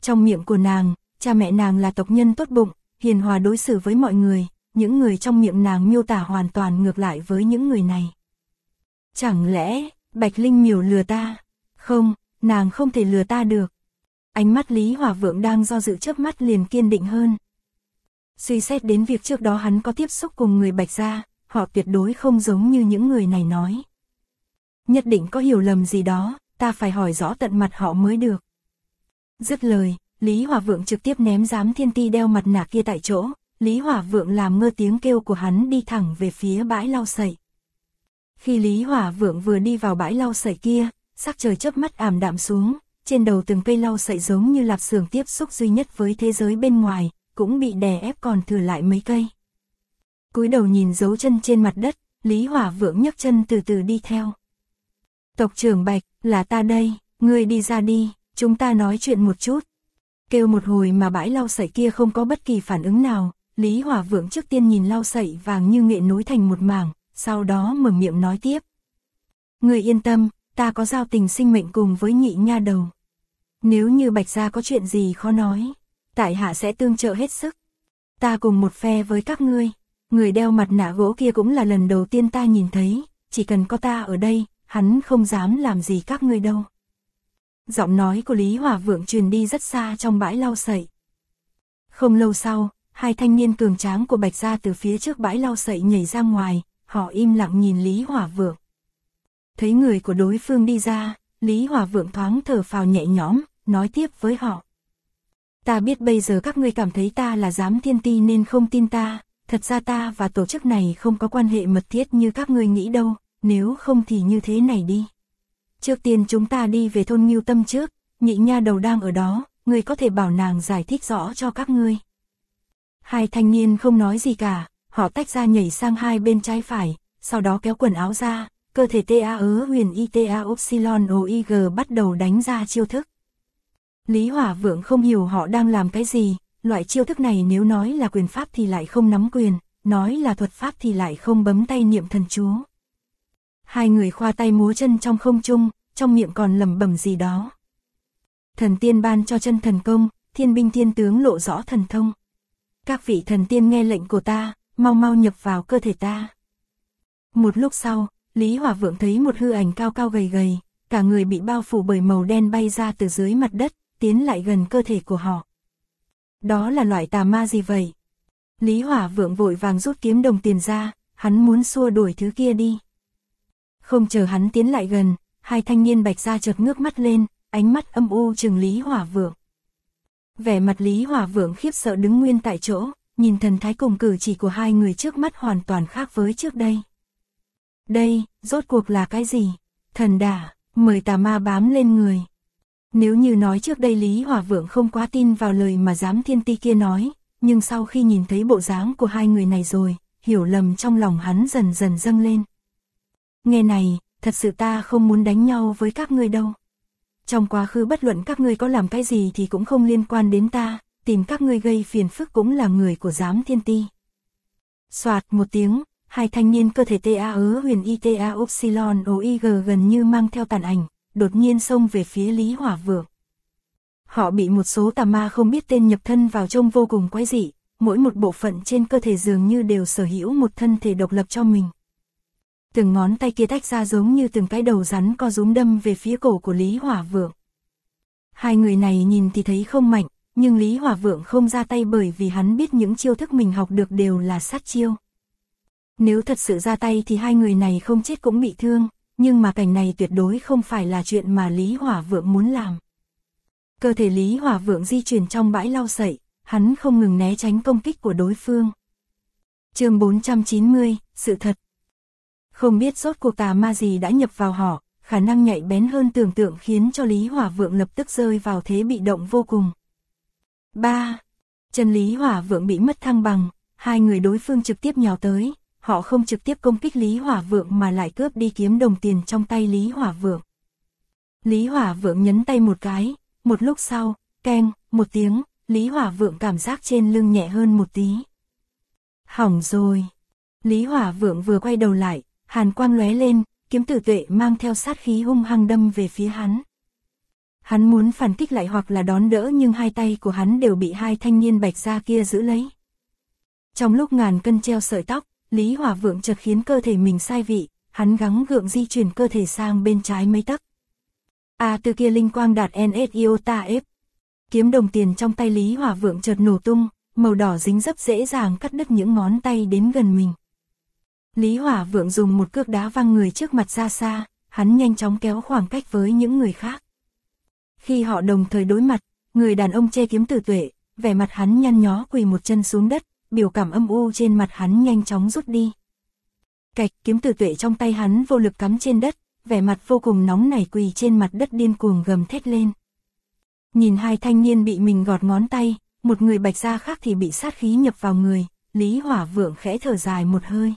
Trong miệng của nàng, cha mẹ nàng là tộc nhân tốt bụng, hiền hòa đối xử với mọi người, những người trong miệng nàng miêu tả hoàn toàn ngược lại với những người này. Chẳng lẽ, Bạch Linh Miểu lừa ta? Không, nàng không thể lừa ta được. Ánh mắt Lý Hỏa Vượng đang do dự chớp mắt liền kiên định hơn. Suy xét đến việc trước đó hắn có tiếp xúc cùng người Bạch gia, họ tuyệt đối không giống như những người này nói. Nhất định có hiểu lầm gì đó, ta phải hỏi rõ tận mặt họ mới được. Dứt lời, Lý Hỏa Vượng trực tiếp ném Giám Thiên Ti đeo mặt nạ kia tại chỗ, Lý Hỏa Vượng làm ngơ tiếng kêu của hắn đi thẳng về phía bãi lau sậy. Khi Lý Hỏa Vượng vừa đi vào bãi lau sậy kia, sắc trời chớp mắt ảm đạm xuống, trên đầu từng cây lau sậy giống như lạp xưởng tiếp xúc duy nhất với thế giới bên ngoài, cũng bị đè ép còn thừa lại mấy cây. Cúi đầu nhìn dấu chân trên mặt đất, Lý Hỏa Vượng nhấc chân từ từ đi theo. Tộc trưởng Bạch, là ta đây, ngươi đi ra đi, chúng ta nói chuyện một chút. Kêu một hồi mà bãi lau sậy kia không có bất kỳ phản ứng nào, Lý Hỏa Vượng trước tiên nhìn lau sậy vàng như nghệ nối thành một mảng, sau đó mở miệng nói tiếp. Ngươi yên tâm, ta có giao tình sinh mệnh cùng với nhị nha đầu. Nếu như Bạch gia có chuyện gì khó nói, tại hạ sẽ tương trợ hết sức. Ta cùng một phe với các ngươi, người đeo mặt nạ gỗ kia cũng là lần đầu tiên ta nhìn thấy, chỉ cần có ta ở đây, hắn không dám làm gì các ngươi đâu. Giọng nói của Lý Hỏa Vượng truyền đi rất xa trong bãi lau sậy. Không lâu sau, hai thanh niên cường tráng của Bạch gia từ phía trước bãi lau sậy nhảy ra ngoài, họ im lặng nhìn Lý Hỏa Vượng. Thấy người của đối phương đi ra, Lý Hỏa Vượng thoáng thở phào nhẹ nhõm, nói tiếp với họ. Ta biết bây giờ các ngươi cảm thấy ta là Giám Thiên Ti nên không tin ta, thật ra ta và tổ chức này không có quan hệ mật thiết như các ngươi nghĩ đâu, nếu không thì như thế này đi. Trước tiên chúng ta đi về thôn Ngưu Tâm trước, nhị nha đầu đang ở đó, ngươi có thể bảo nàng giải thích rõ cho các ngươi. Hai thanh niên không nói gì cả, họ tách ra nhảy sang hai bên trái phải, sau đó kéo quần áo ra, cơ thể TA huyền ITA Upsilon OIG bắt đầu đánh ra chiêu thức. Lý Hỏa Vượng không hiểu họ đang làm cái gì, loại chiêu thức này nếu nói là quyền pháp thì lại không nắm quyền, nói là thuật pháp thì lại không bấm tay niệm thần chú. Hai người khoa tay múa chân trong không trung, trong miệng còn lẩm bẩm gì đó. Thần tiên ban cho chân thần công, thiên binh thiên tướng lộ rõ thần thông. Các vị thần tiên nghe lệnh của ta, mau mau nhập vào cơ thể ta. Một lúc sau, Lý Hỏa Vượng thấy một hư ảnh cao cao gầy gầy, cả người bị bao phủ bởi màu đen bay ra từ dưới mặt đất, tiến lại gần cơ thể của họ. Đó là loại tà ma gì vậy? Lý Hỏa Vượng vội vàng rút kiếm đồng tiền ra, hắn muốn xua đuổi thứ kia đi. Không chờ hắn tiến lại gần, hai thanh niên Bạch gia chợt ngước mắt lên, ánh mắt âm u trừng Lý Hỏa Vượng. Vẻ mặt Lý Hỏa Vượng khiếp sợ đứng nguyên tại chỗ, nhìn thần thái cùng cử chỉ của hai người trước mắt hoàn toàn khác với trước đây. Đây, rốt cuộc là cái gì? Thần đả, mời tà ma bám lên người. Nếu như nói trước đây Lý Hỏa Vượng không quá tin vào lời mà Giám Thiên Ti kia nói, nhưng sau khi nhìn thấy bộ dáng của hai người này rồi, hiểu lầm trong lòng hắn dần dần dâng lên. Nghe này, thật sự ta không muốn đánh nhau với các ngươi đâu. Trong quá khứ bất luận các ngươi có làm cái gì thì cũng không liên quan đến ta, tìm các ngươi gây phiền phức cũng là người của Giám Thiên Ti. Soạt một tiếng, hai thanh niên cơ thể TA huyền ITA Upsilon OIG gần như mang theo tàn ảnh, đột nhiên xông về phía Lý Hỏa Vượng. Họ bị một số tà ma không biết tên nhập thân vào trông vô cùng quái dị, mỗi một bộ phận trên cơ thể dường như đều sở hữu một thân thể độc lập cho mình. Từng ngón tay kia tách ra giống như từng cái đầu rắn co rúm đâm về phía cổ của Lý Hỏa Vượng. Hai người này nhìn thì thấy không mạnh, nhưng Lý Hỏa Vượng không ra tay bởi vì hắn biết những chiêu thức mình học được đều là sát chiêu. Nếu thật sự ra tay thì hai người này không chết cũng bị thương, nhưng mà cảnh này tuyệt đối không phải là chuyện mà Lý Hỏa Vượng muốn làm. Cơ thể Lý Hỏa Vượng di chuyển trong bãi lau sậy, hắn không ngừng né tránh công kích của đối phương. Chương 490, sự thật. Không biết rốt cuộc tà ma gì đã nhập vào họ, khả năng nhạy bén hơn tưởng tượng khiến cho Lý Hỏa Vượng lập tức rơi vào thế bị động vô cùng. 3. Chân Lý Hỏa Vượng bị mất thăng bằng, hai người đối phương trực tiếp nhào tới, họ không trực tiếp công kích Lý Hỏa Vượng mà lại cướp đi kiếm đồng tiền trong tay Lý Hỏa Vượng. Lý Hỏa Vượng nhấn tay một cái, một lúc sau, keng, một tiếng, Lý Hỏa Vượng cảm giác trên lưng nhẹ hơn một tí. Hỏng rồi. Lý Hỏa Vượng vừa quay đầu lại, hàn quang lóe lên, kiếm tử tuệ mang theo sát khí hung hăng đâm về phía hắn. Hắn muốn phản kích lại hoặc là đón đỡ nhưng hai tay của hắn đều bị hai thanh niên Bạch gia kia giữ lấy. Trong lúc ngàn cân treo sợi tóc, Lý Hỏa Vượng chợt khiến cơ thể mình sai vị, hắn gắng gượng di chuyển cơ thể sang bên trái mấy tấc. Từ kia linh quang đạt NSIOTA F. Kiếm đồng tiền trong tay Lý Hỏa Vượng chợt nổ tung, màu đỏ dính dấp dễ dàng cắt đứt những ngón tay đến gần mình. Lý Hỏa Vượng dùng một cước đá văng người trước mặt ra xa, hắn nhanh chóng kéo khoảng cách với những người khác. Khi họ đồng thời đối mặt, người đàn ông che kiếm Tử Tuệ, vẻ mặt hắn nhăn nhó quỳ một chân xuống đất, biểu cảm âm u trên mặt hắn nhanh chóng rút đi. Cạch, kiếm Tử Tuệ trong tay hắn vô lực cắm trên đất, vẻ mặt vô cùng nóng nảy quỳ trên mặt đất điên cuồng gầm thét lên. Nhìn hai thanh niên bị mình gọt ngón tay, một người Bạch gia khác thì bị sát khí nhập vào người, Lý Hỏa Vượng khẽ thở dài một hơi.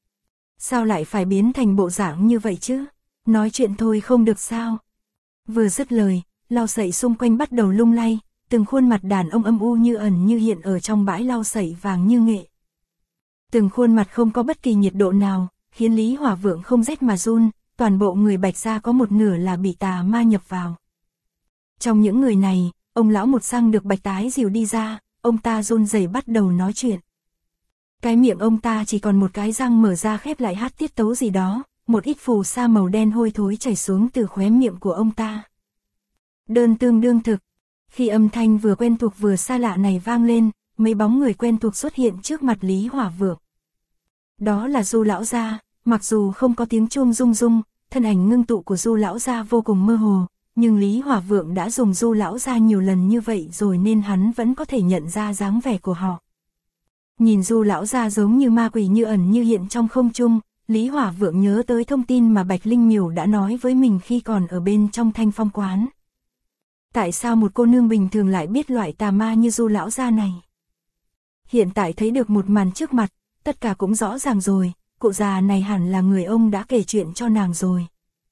Sao lại phải biến thành bộ dạng như vậy chứ? Nói chuyện thôi không được sao? Vừa dứt lời, lau sậy xung quanh bắt đầu lung lay, từng khuôn mặt đàn ông âm u như ẩn như hiện ở trong bãi lau sậy vàng như nghệ. Từng khuôn mặt không có bất kỳ nhiệt độ nào, khiến Lý Hỏa Vượng không rét mà run, toàn bộ người Bạch gia có một nửa là bị tà ma nhập vào. Trong những người này, ông lão một răng được Bạch Tái dìu đi ra, ông ta run rẩy bắt đầu nói chuyện. Cái miệng ông ta chỉ còn một cái răng mở ra khép lại hát tiết tấu gì đó, một ít phù sa màu đen hôi thối chảy xuống từ khóe miệng của ông ta. Đơn tương đương thực. Khi âm thanh vừa quen thuộc vừa xa lạ này vang lên, mấy bóng người quen thuộc xuất hiện trước mặt Lý Hỏa Vượng. Đó là Du lão gia, mặc dù không có tiếng chuông rung rung, thân ảnh ngưng tụ của Du lão gia vô cùng mơ hồ, nhưng Lý Hỏa Vượng đã dùng Du lão gia nhiều lần như vậy rồi nên hắn vẫn có thể nhận ra dáng vẻ của họ. Nhìn Du lão gia giống như ma quỷ như ẩn như hiện trong không trung, Lý Hỏa Vượng nhớ tới thông tin mà Bạch Linh Miểu đã nói với mình khi còn ở bên trong Thanh Phong quán. Tại sao một cô nương bình thường lại biết loại tà ma như Du lão gia này? Hiện tại thấy được một màn trước mặt, tất cả cũng rõ ràng rồi, cụ già này hẳn là người ông đã kể chuyện cho nàng rồi.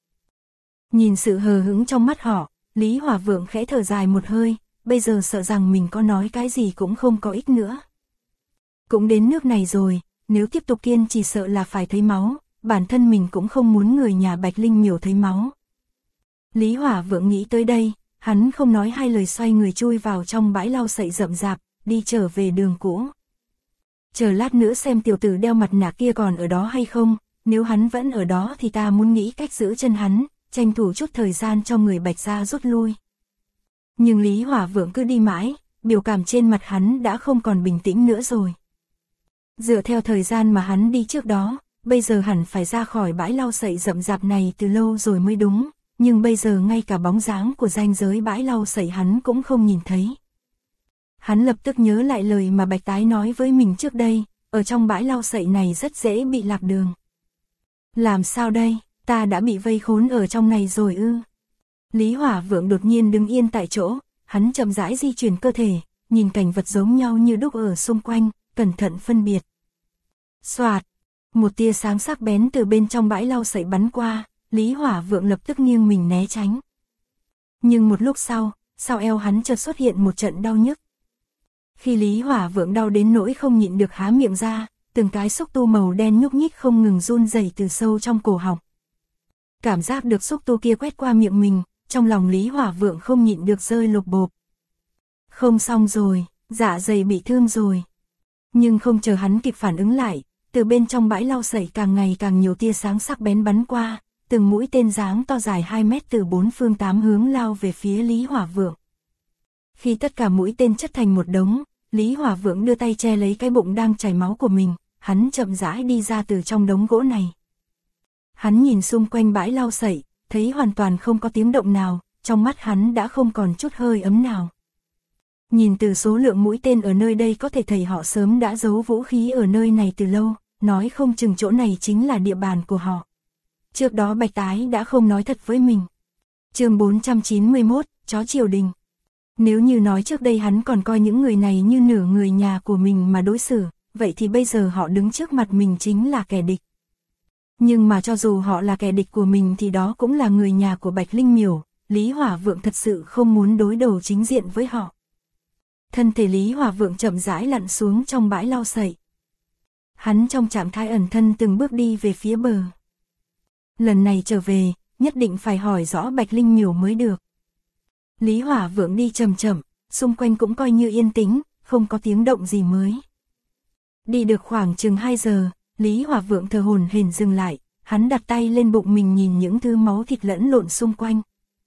Nhìn sự hờ hững trong mắt họ, Lý Hỏa Vượng khẽ thở dài một hơi, bây giờ sợ rằng mình có nói cái gì cũng không có ích nữa. Cũng đến nước này rồi, nếu tiếp tục kiên trì sợ là phải thấy máu, bản thân mình cũng không muốn người nhà Bạch Linh Miểu thấy máu. Lý Hỏa Vượng nghĩ tới đây, hắn không nói hai lời xoay người chui vào trong bãi lau sậy rậm rạp, đi trở về đường cũ. Chờ lát nữa xem tiểu tử đeo mặt nạ kia còn ở đó hay không, nếu hắn vẫn ở đó thì ta muốn nghĩ cách giữ chân hắn, tranh thủ chút thời gian cho người Bạch gia rút lui. Nhưng Lý Hỏa Vượng cứ đi mãi, biểu cảm trên mặt hắn đã không còn bình tĩnh nữa rồi. Dựa theo thời gian mà hắn đi trước đó, bây giờ hẳn phải ra khỏi bãi lau sậy rậm rạp này từ lâu rồi mới đúng, nhưng bây giờ ngay cả bóng dáng của ranh giới bãi lau sậy hắn cũng không nhìn thấy. Hắn lập tức nhớ lại lời mà Bạch Tái nói với mình trước đây, ở trong bãi lau sậy này rất dễ bị lạc đường. Làm sao đây, ta đã bị vây khốn ở trong này rồi ư? Lý Hỏa Vượng đột nhiên đứng yên tại chỗ, hắn chậm rãi di chuyển cơ thể, nhìn cảnh vật giống nhau như đúc ở xung quanh, cẩn thận phân biệt. Xoạt, một tia sáng sắc bén từ bên trong bãi lau sậy bắn qua, Lý Hỏa Vượng lập tức nghiêng mình né tránh. Nhưng một lúc sau eo hắn chợt xuất hiện một trận đau nhức. Khi Lý Hỏa Vượng đau đến nỗi không nhịn được há miệng ra, từng cái xúc tu màu đen nhúc nhích không ngừng run rẩy từ sâu trong cổ họng. Cảm giác được xúc tu kia quét qua miệng mình, trong lòng Lý Hỏa Vượng không nhịn được rơi lột bộp. Không xong rồi, dạ dày bị thương rồi. Nhưng không chờ hắn kịp phản ứng lại, từ bên trong bãi lau sậy càng ngày càng nhiều tia sáng sắc bén bắn qua, từng mũi tên dáng to dài 2 mét từ 4 phương 8 hướng lao về phía Lý Hỏa Vượng. Khi tất cả mũi tên chất thành một đống, Lý Hỏa Vượng đưa tay che lấy cái bụng đang chảy máu của mình, hắn chậm rãi đi ra từ trong đống gỗ này. Hắn nhìn xung quanh bãi lau sậy, thấy hoàn toàn không có tiếng động nào, trong mắt hắn đã không còn chút hơi ấm nào. Nhìn từ số lượng mũi tên ở nơi đây có thể thấy họ sớm đã giấu vũ khí ở nơi này từ lâu, nói không chừng chỗ này chính là địa bàn của họ. Trước đó Bạch Tái đã không nói thật với mình. Chương 491, chó triều đình. Nếu như nói trước đây hắn còn coi những người này như nửa người nhà của mình mà đối xử, vậy thì bây giờ họ đứng trước mặt mình chính là kẻ địch. Nhưng mà cho dù họ là kẻ địch của mình thì đó cũng là người nhà của Bạch Linh Miểu, Lý Hỏa Vượng thật sự không muốn đối đầu chính diện với họ. Thân thể Lý Hỏa Vượng chậm rãi lặn xuống trong bãi lau sậy. Hắn trong trạng thái ẩn thân từng bước đi về phía bờ. Lần này trở về, nhất định phải hỏi rõ Bạch Linh Miểu mới được. Lý Hỏa Vượng đi chậm chậm, xung quanh cũng coi như yên tĩnh, không có tiếng động gì mới. Đi được khoảng chừng 2 giờ, Lý Hỏa Vượng thở hổn hển dừng lại, hắn đặt tay lên bụng mình nhìn những thứ máu thịt lẫn lộn xung quanh.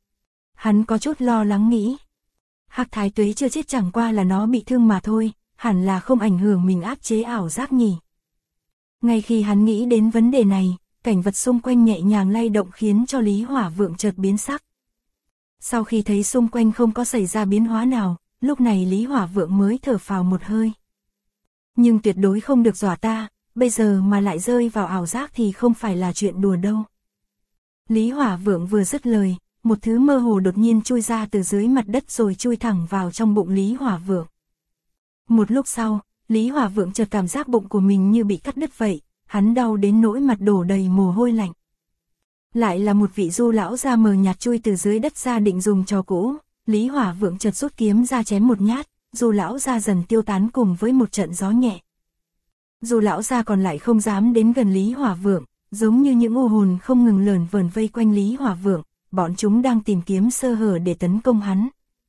Hắn có chút lo lắng nghĩ. Hắc Thái Tuế chưa chết, chẳng qua là nó bị thương mà thôi, hẳn là không ảnh hưởng mình áp chế ảo giác nhỉ. Ngay khi hắn nghĩ đến vấn đề này, cảnh vật xung quanh nhẹ nhàng lay động khiến cho Lý Hỏa Vượng chợt biến sắc. Sau khi thấy xung quanh không có xảy ra biến hóa nào, lúc này Lý Hỏa Vượng mới thở phào một hơi. Nhưng tuyệt đối không được dọa ta, bây giờ mà lại rơi vào ảo giác thì không phải là chuyện đùa đâu. Lý Hỏa Vượng vừa dứt lời, một thứ mơ hồ đột nhiên chui ra từ dưới mặt đất rồi chui thẳng vào trong bụng Lý Hỏa Vượng. Một lúc sau, Lý Hỏa Vượng chợt cảm giác bụng của mình như bị cắt đứt vậy, hắn đau đến nỗi mặt đổ đầy mồ hôi lạnh. Lại là một vị Du lão gia mờ nhạt chui từ dưới đất ra định dùng trò cũ, Lý Hỏa Vượng chợt rút kiếm ra chém một nhát, Du lão gia dần tiêu tán cùng với một trận gió nhẹ. Du lão gia còn lại không dám đến gần Lý Hỏa Vượng, giống như những u hồn không ngừng lởn vởn vây quanh Lý Hỏa Vượng, bọn chúng đang tìm kiếm sơ hở để tấn công hắn.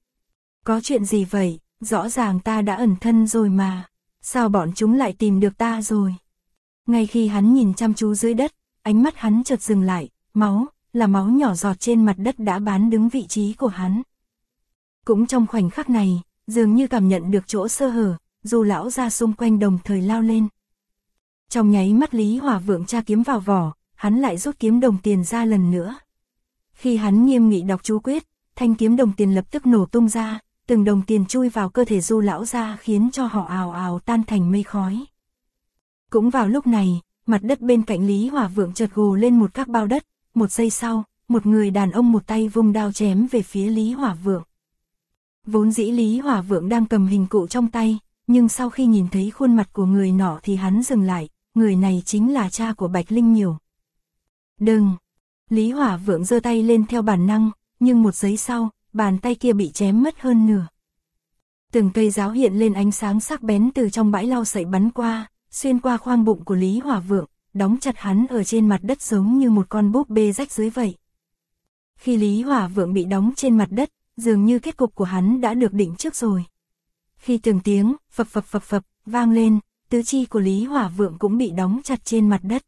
Có chuyện gì vậy, rõ ràng ta đã ẩn thân rồi mà, sao bọn chúng lại tìm được ta rồi? Ngay khi hắn nhìn chăm chú dưới đất, ánh mắt hắn chợt dừng lại, máu nhỏ giọt trên mặt đất đã bán đứng vị trí của hắn. Cũng trong khoảnh khắc này, dường như cảm nhận được chỗ sơ hở, Du lão gia xung quanh đồng thời lao lên. Trong nháy mắt Lý Hỏa Vượng tra kiếm vào vỏ, hắn lại rút kiếm đồng tiền ra lần nữa. Khi hắn nghiêm nghị đọc chú quyết, thanh kiếm đồng tiền lập tức nổ tung ra, từng đồng tiền chui vào cơ thể Du lão gia khiến cho họ ào ào tan thành mây khói. Cũng vào lúc này, mặt đất bên cạnh Lý Hỏa Vượng chợt gồ lên một các bao đất, một giây sau, một người đàn ông một tay vung đao chém về phía Lý Hỏa Vượng. Vốn dĩ Lý Hỏa Vượng đang cầm hình cụ trong tay, nhưng sau khi nhìn thấy khuôn mặt của người nọ thì hắn dừng lại, người này chính là cha của Bạch Linh Miểu. Đừng! Lý Hỏa Vượng giơ tay lên theo bản năng, nhưng một giây sau, bàn tay kia bị chém mất hơn nửa. Từng cây giáo hiện lên ánh sáng sắc bén từ trong bãi lau sậy bắn qua, xuyên qua khoang bụng của Lý Hỏa Vượng, đóng chặt hắn ở trên mặt đất giống như một con búp bê rách dưới vậy. Khi Lý Hỏa Vượng bị đóng trên mặt đất, dường như kết cục của hắn đã được định trước rồi. Khi từng tiếng phập phập vang lên, tứ chi của Lý Hỏa Vượng cũng bị đóng chặt trên mặt đất.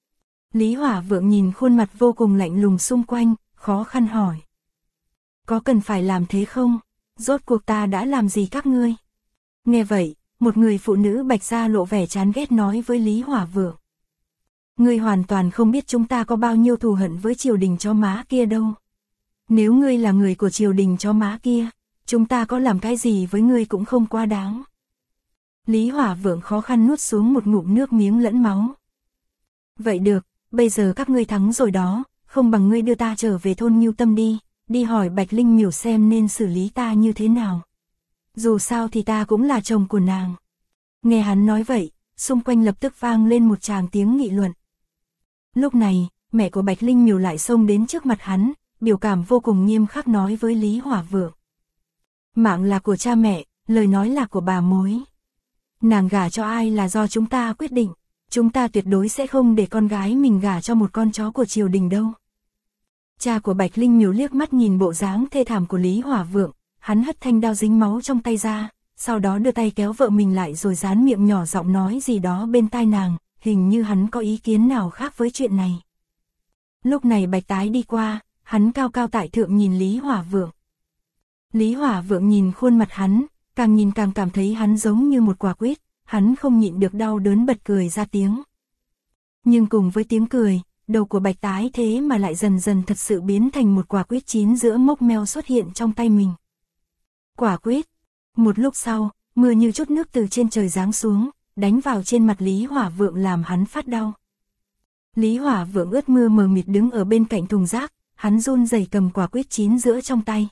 Lý Hỏa Vượng nhìn khuôn mặt vô cùng lạnh lùng xung quanh, khó khăn hỏi. Có cần phải làm thế không? Rốt cuộc ta đã làm gì các ngươi? Nghe vậy, một người phụ nữ Bạch gia lộ vẻ chán ghét nói với Lý Hỏa Vượng. Ngươi hoàn toàn không biết chúng ta có bao nhiêu thù hận với triều đình chó má kia đâu. Nếu ngươi là người của triều đình chó má kia, chúng ta có làm cái gì với ngươi cũng không quá đáng. Lý Hỏa Vượng khó khăn nuốt xuống một ngụm nước miếng lẫn máu. Vậy được, bây giờ các ngươi thắng rồi đó, không bằng ngươi đưa ta trở về thôn Ngưu Tâm đi hỏi Bạch Linh Miểu xem nên xử lý ta như thế nào. Dù sao thì ta cũng là chồng của nàng. Nghe hắn nói vậy, xung quanh lập tức vang lên một tràng tiếng nghị luận. Lúc này, mẹ của Bạch Linh Miểu lại xông đến trước mặt hắn, biểu cảm vô cùng nghiêm khắc nói với Lý Hỏa Vượng. Mạng là của cha mẹ, lời nói là của bà mối. Nàng gả cho ai là do chúng ta quyết định, chúng ta tuyệt đối sẽ không để con gái mình gả cho một con chó của triều đình đâu. Cha của Bạch Linh Miểu liếc mắt nhìn bộ dáng thê thảm của Lý Hỏa Vượng, hắn hất thanh đao dính máu trong tay ra, sau đó đưa tay kéo vợ mình lại rồi dán miệng nhỏ giọng nói gì đó bên tai nàng, hình như hắn có ý kiến nào khác với chuyện này. Lúc này Bạch Tái đi qua, hắn cao cao tại thượng nhìn Lý Hỏa Vượng. Lý Hỏa Vượng nhìn khuôn mặt hắn, càng nhìn càng cảm thấy hắn giống như một quả quýt, hắn không nhịn được đau đớn bật cười ra tiếng. Nhưng cùng với tiếng cười, đầu của Bạch Tái thế mà lại dần dần thật sự biến thành một quả quýt chín giữa mốc meo xuất hiện trong tay mình. Quả quýt. Một lúc sau, mưa như chút nước từ trên trời giáng xuống, đánh vào trên mặt Lý Hỏa Vượng làm hắn phát đau. Lý Hỏa Vượng ướt mưa mờ mịt đứng ở bên cạnh thùng rác, hắn run rẩy cầm quả quýt chín giữa trong tay.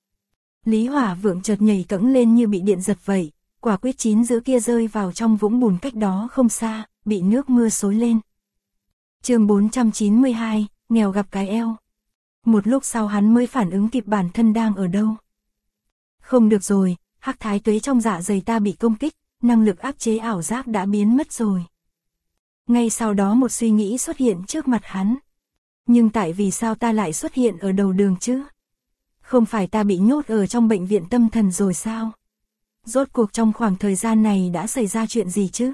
Lý Hỏa Vượng chợt nhảy cẫng lên như bị điện giật vậy, quả quýt chín giữa kia rơi vào trong vũng bùn cách đó không xa, bị nước mưa xối lên. Chương 492, nghèo gặp cái eo. Một lúc sau hắn mới phản ứng kịp bản thân đang ở đâu. Không được rồi, Hắc Thái Tuế trong dạ dày ta bị công kích, năng lực áp chế ảo giác đã biến mất rồi. Ngay sau đó một suy nghĩ xuất hiện trước mặt hắn. Nhưng tại vì sao ta lại xuất hiện ở đầu đường chứ? Không phải ta bị nhốt ở trong bệnh viện tâm thần rồi sao? Rốt cuộc trong khoảng thời gian này đã xảy ra chuyện gì chứ?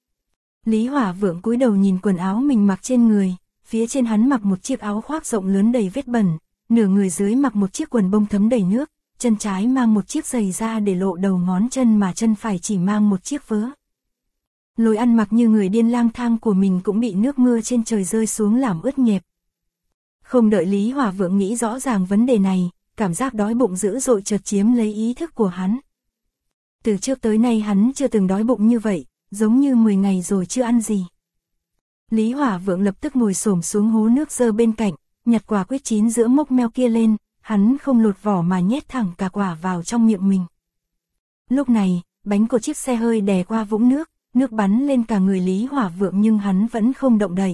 Lý Hỏa Vượng cúi đầu nhìn quần áo mình mặc trên người, phía trên hắn mặc một chiếc áo khoác rộng lớn đầy vết bẩn, nửa người dưới mặc một chiếc quần bông thấm đầy nước, chân trái mang một chiếc giày da để lộ đầu ngón chân mà chân phải chỉ mang một chiếc vớ. Lối ăn mặc như người điên lang thang của mình cũng bị nước mưa trên trời rơi xuống làm ướt nhẹp. Không đợi Lý Hỏa Vượng nghĩ rõ ràng vấn đề này, cảm giác đói bụng dữ dội chợt chiếm lấy ý thức của hắn. Từ trước tới nay hắn chưa từng đói bụng như vậy, giống như 10 ngày rồi chưa ăn gì. Lý Hỏa Vượng lập tức ngồi xổm xuống hố nước dơ bên cạnh, nhặt quả quýt chín giữa mốc meo kia lên, hắn không lột vỏ mà nhét thẳng cả quả vào trong miệng mình. Lúc này, bánh của chiếc xe hơi đè qua vũng nước, nước bắn lên cả người Lý Hỏa Vượng nhưng hắn vẫn không động đậy.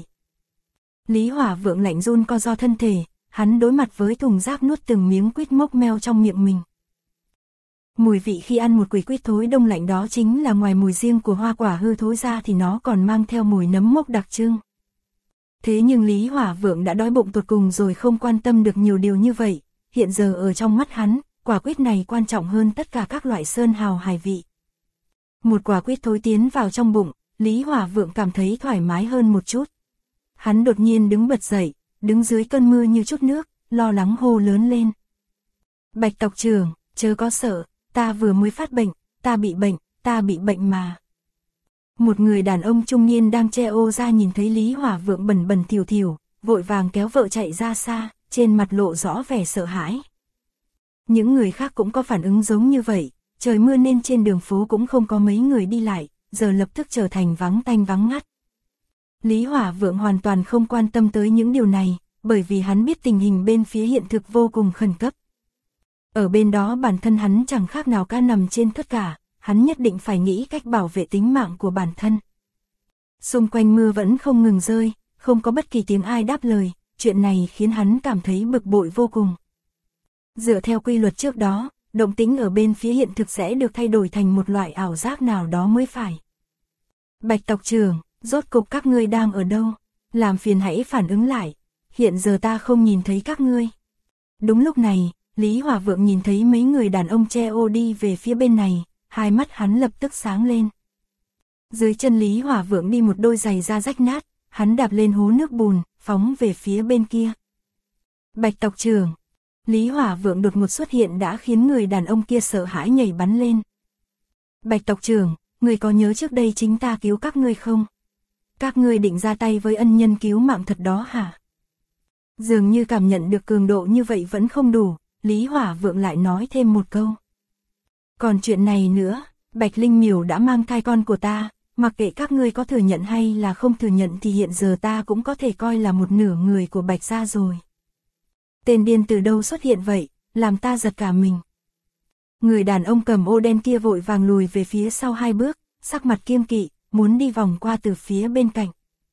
Lý Hỏa Vượng lạnh run co ro thân thể, hắn đối mặt với thùng rác nuốt từng miếng quýt mốc meo trong miệng mình. Mùi vị khi ăn một quả quýt thối đông lạnh đó chính là ngoài mùi riêng của hoa quả hư thối ra thì nó còn mang theo mùi nấm mốc đặc trưng. Thế nhưng Lý Hỏa Vượng đã đói bụng tột cùng rồi không quan tâm được nhiều điều như vậy, hiện giờ ở trong mắt hắn, quả quýt này quan trọng hơn tất cả các loại sơn hào hải vị. Một quả quýt thối tiến vào trong bụng, Lý Hỏa Vượng cảm thấy thoải mái hơn một chút. Hắn đột nhiên đứng bật dậy, đứng dưới cơn mưa như chút nước, lo lắng hô lớn lên. Bạch tộc trưởng, chớ có sợ, ta vừa mới phát bệnh, ta bị bệnh mà. Một người đàn ông trung niên đang che ô ra nhìn thấy Lý Hỏa Vượng bần bần thỉu thỉu, vội vàng kéo vợ chạy ra xa, trên mặt lộ rõ vẻ sợ hãi. Những người khác cũng có phản ứng giống như vậy, trời mưa nên trên đường phố cũng không có mấy người đi lại, giờ lập tức trở thành vắng tanh vắng ngắt. Lý Hỏa Vượng hoàn toàn không quan tâm tới những điều này, bởi vì hắn biết tình hình bên phía hiện thực vô cùng khẩn cấp. Ở bên đó bản thân hắn chẳng khác nào cá nằm trên thớt cả, hắn nhất định phải nghĩ cách bảo vệ tính mạng của bản thân. Xung quanh mưa vẫn không ngừng rơi, không có bất kỳ tiếng ai đáp lời, chuyện này khiến hắn cảm thấy bực bội vô cùng. Dựa theo quy luật trước đó, động tĩnh ở bên phía hiện thực sẽ được thay đổi thành một loại ảo giác nào đó mới phải. Bạch tộc trưởng, rốt cục các ngươi đang ở đâu? Làm phiền hãy phản ứng lại, hiện giờ ta không nhìn thấy các ngươi. Đúng lúc này, Lý Hỏa Vượng nhìn thấy mấy người đàn ông che ô đi về phía bên này, hai mắt hắn lập tức sáng lên. Dưới chân Lý Hỏa Vượng đi một đôi giày da rách nát, hắn đạp lên hố nước bùn, phóng về phía bên kia. Bạch tộc trưởng, Lý Hỏa Vượng đột ngột xuất hiện đã khiến người đàn ông kia sợ hãi nhảy bắn lên. Bạch tộc trưởng, người có nhớ trước đây chính ta cứu các ngươi không? Các ngươi định ra tay với ân nhân cứu mạng thật đó hả? Dường như cảm nhận được cường độ như vậy vẫn không đủ, Lý Hỏa Vượng lại nói thêm một câu. Còn chuyện này nữa, Bạch Linh Miểu đã mang thai con của ta, mặc kệ các ngươi có thừa nhận hay là không thừa nhận thì hiện giờ ta cũng có thể coi là một nửa người của Bạch gia rồi. Tên điên từ đâu xuất hiện vậy, làm ta giật cả mình. Người đàn ông cầm ô đen kia vội vàng lùi về phía sau 2 bước, sắc mặt kiêng kỵ, muốn đi vòng qua từ phía bên cạnh.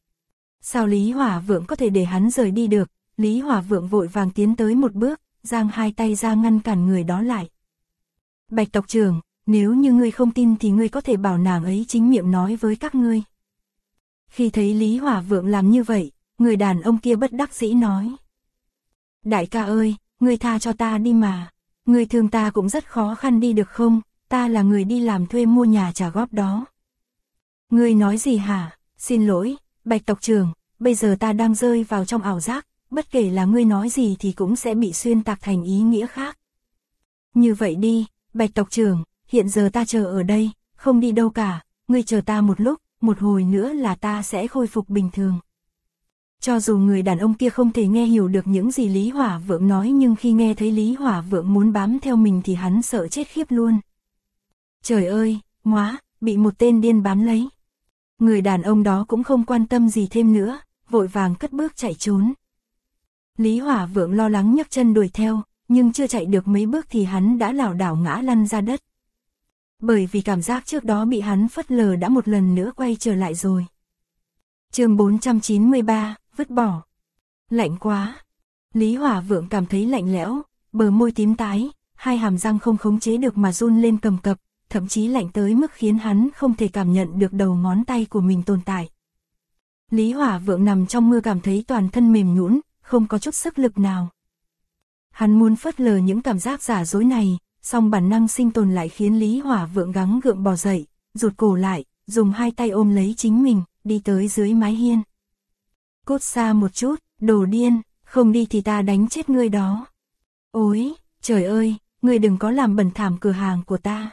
Sao Lý Hỏa Vượng có thể để hắn rời đi được? Lý Hỏa Vượng vội vàng tiến tới một bước, giang hai tay ra ngăn cản người đó lại. Bạch tộc trưởng, nếu như ngươi không tin thì ngươi có thể bảo nàng ấy chính miệng nói với các ngươi. Khi thấy Lý Hỏa Vượng làm như vậy, người đàn ông kia bất đắc dĩ nói. Đại ca ơi, ngươi tha cho ta đi mà. Ngươi thương ta cũng rất khó khăn đi được không? Ta là người đi làm thuê mua nhà trả góp đó. Ngươi nói gì hả? Xin lỗi, Bạch tộc trưởng, bây giờ ta đang rơi vào trong ảo giác, bất kể là ngươi nói gì thì cũng sẽ bị xuyên tạc thành ý nghĩa khác. Như vậy đi, Bạch tộc trưởng, hiện giờ ta chờ ở đây, không đi đâu cả, ngươi chờ ta một lúc, một hồi nữa là ta sẽ khôi phục bình thường. Cho dù người đàn ông kia không thể nghe hiểu được những gì Lý Hỏa Vượng nói nhưng khi nghe thấy Lý Hỏa Vượng muốn bám theo mình thì hắn sợ chết khiếp luôn. Trời ơi, móa, bị một tên điên bám lấy. Người đàn ông đó cũng không quan tâm gì thêm nữa, vội vàng cất bước chạy trốn. Lý Hỏa Vượng lo lắng nhấc chân đuổi theo, nhưng chưa chạy được mấy bước thì hắn đã lảo đảo ngã lăn ra đất. Bởi vì cảm giác trước đó bị hắn phớt lờ đã một lần nữa quay trở lại rồi. Chương 493, vứt bỏ. Lạnh quá. Lý Hỏa Vượng cảm thấy lạnh lẽo, bờ môi tím tái, hai hàm răng không khống chế được mà run lên cầm cập, thậm chí lạnh tới mức khiến hắn không thể cảm nhận được đầu ngón tay của mình tồn tại. Lý Hỏa Vượng nằm trong mưa cảm thấy toàn thân mềm nhũn, không có chút sức lực nào. Hắn muốn phớt lờ những cảm giác giả dối này, song bản năng sinh tồn lại khiến Lý Hỏa Vượng gắng gượng bò dậy, rụt cổ lại, dùng hai tay ôm lấy chính mình, đi tới dưới mái hiên. Cút xa một chút, đồ điên, không đi thì ta đánh chết ngươi đó. Ôi, trời ơi, ngươi đừng có làm bẩn thảm cửa hàng của ta.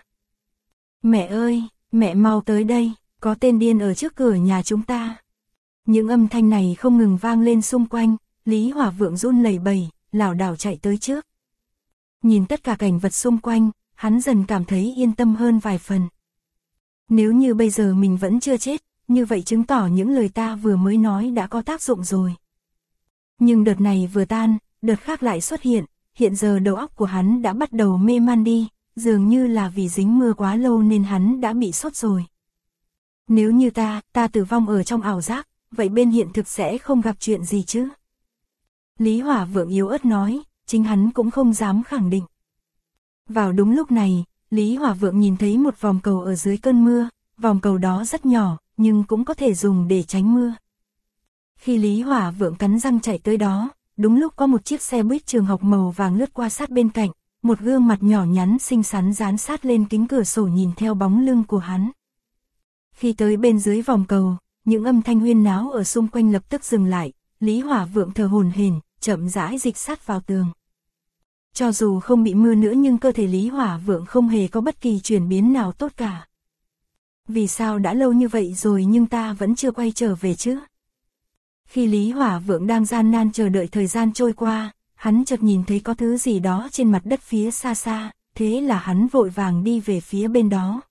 Mẹ ơi, mẹ mau tới đây, có tên điên ở trước cửa nhà chúng ta. Những âm thanh này không ngừng vang lên xung quanh, Lý Hỏa Vượng run lẩy bẩy, lảo đảo chạy tới trước. Nhìn tất cả cảnh vật xung quanh, hắn dần cảm thấy yên tâm hơn vài phần. Nếu như bây giờ mình vẫn chưa chết, như vậy chứng tỏ những lời ta vừa mới nói đã có tác dụng rồi. Nhưng đợt này vừa tan, đợt khác lại xuất hiện, hiện giờ đầu óc của hắn đã bắt đầu mê man đi, dường như là vì dính mưa quá lâu nên hắn đã bị sốt rồi. Nếu như ta tử vong ở trong ảo giác, vậy bên hiện thực sẽ không gặp chuyện gì chứ? Lý Hỏa Vượng yếu ớt nói, chính hắn cũng không dám khẳng định. Vào đúng lúc này, Lý Hỏa Vượng nhìn thấy một vòng cầu ở dưới cơn mưa, vòng cầu đó rất nhỏ, nhưng cũng có thể dùng để tránh mưa. Khi Lý Hỏa Vượng cắn răng chạy tới đó, đúng lúc có một chiếc xe buýt trường học màu vàng lướt qua sát bên cạnh, một gương mặt nhỏ nhắn xinh xắn dán sát lên kính cửa sổ nhìn theo bóng lưng của hắn. Khi tới bên dưới vòng cầu, những âm thanh huyên náo ở xung quanh lập tức dừng lại, Lý Hỏa Vượng thở hổn hển, chậm rãi dịch sát vào tường. Cho dù không bị mưa nữa nhưng cơ thể Lý Hỏa Vượng không hề có bất kỳ chuyển biến nào tốt cả. Vì sao đã lâu như vậy rồi nhưng ta vẫn chưa quay trở về chứ? Khi Lý Hỏa Vượng đang gian nan chờ đợi thời gian trôi qua, hắn chợt nhìn thấy có thứ gì đó trên mặt đất phía xa xa, thế là hắn vội vàng đi về phía bên đó.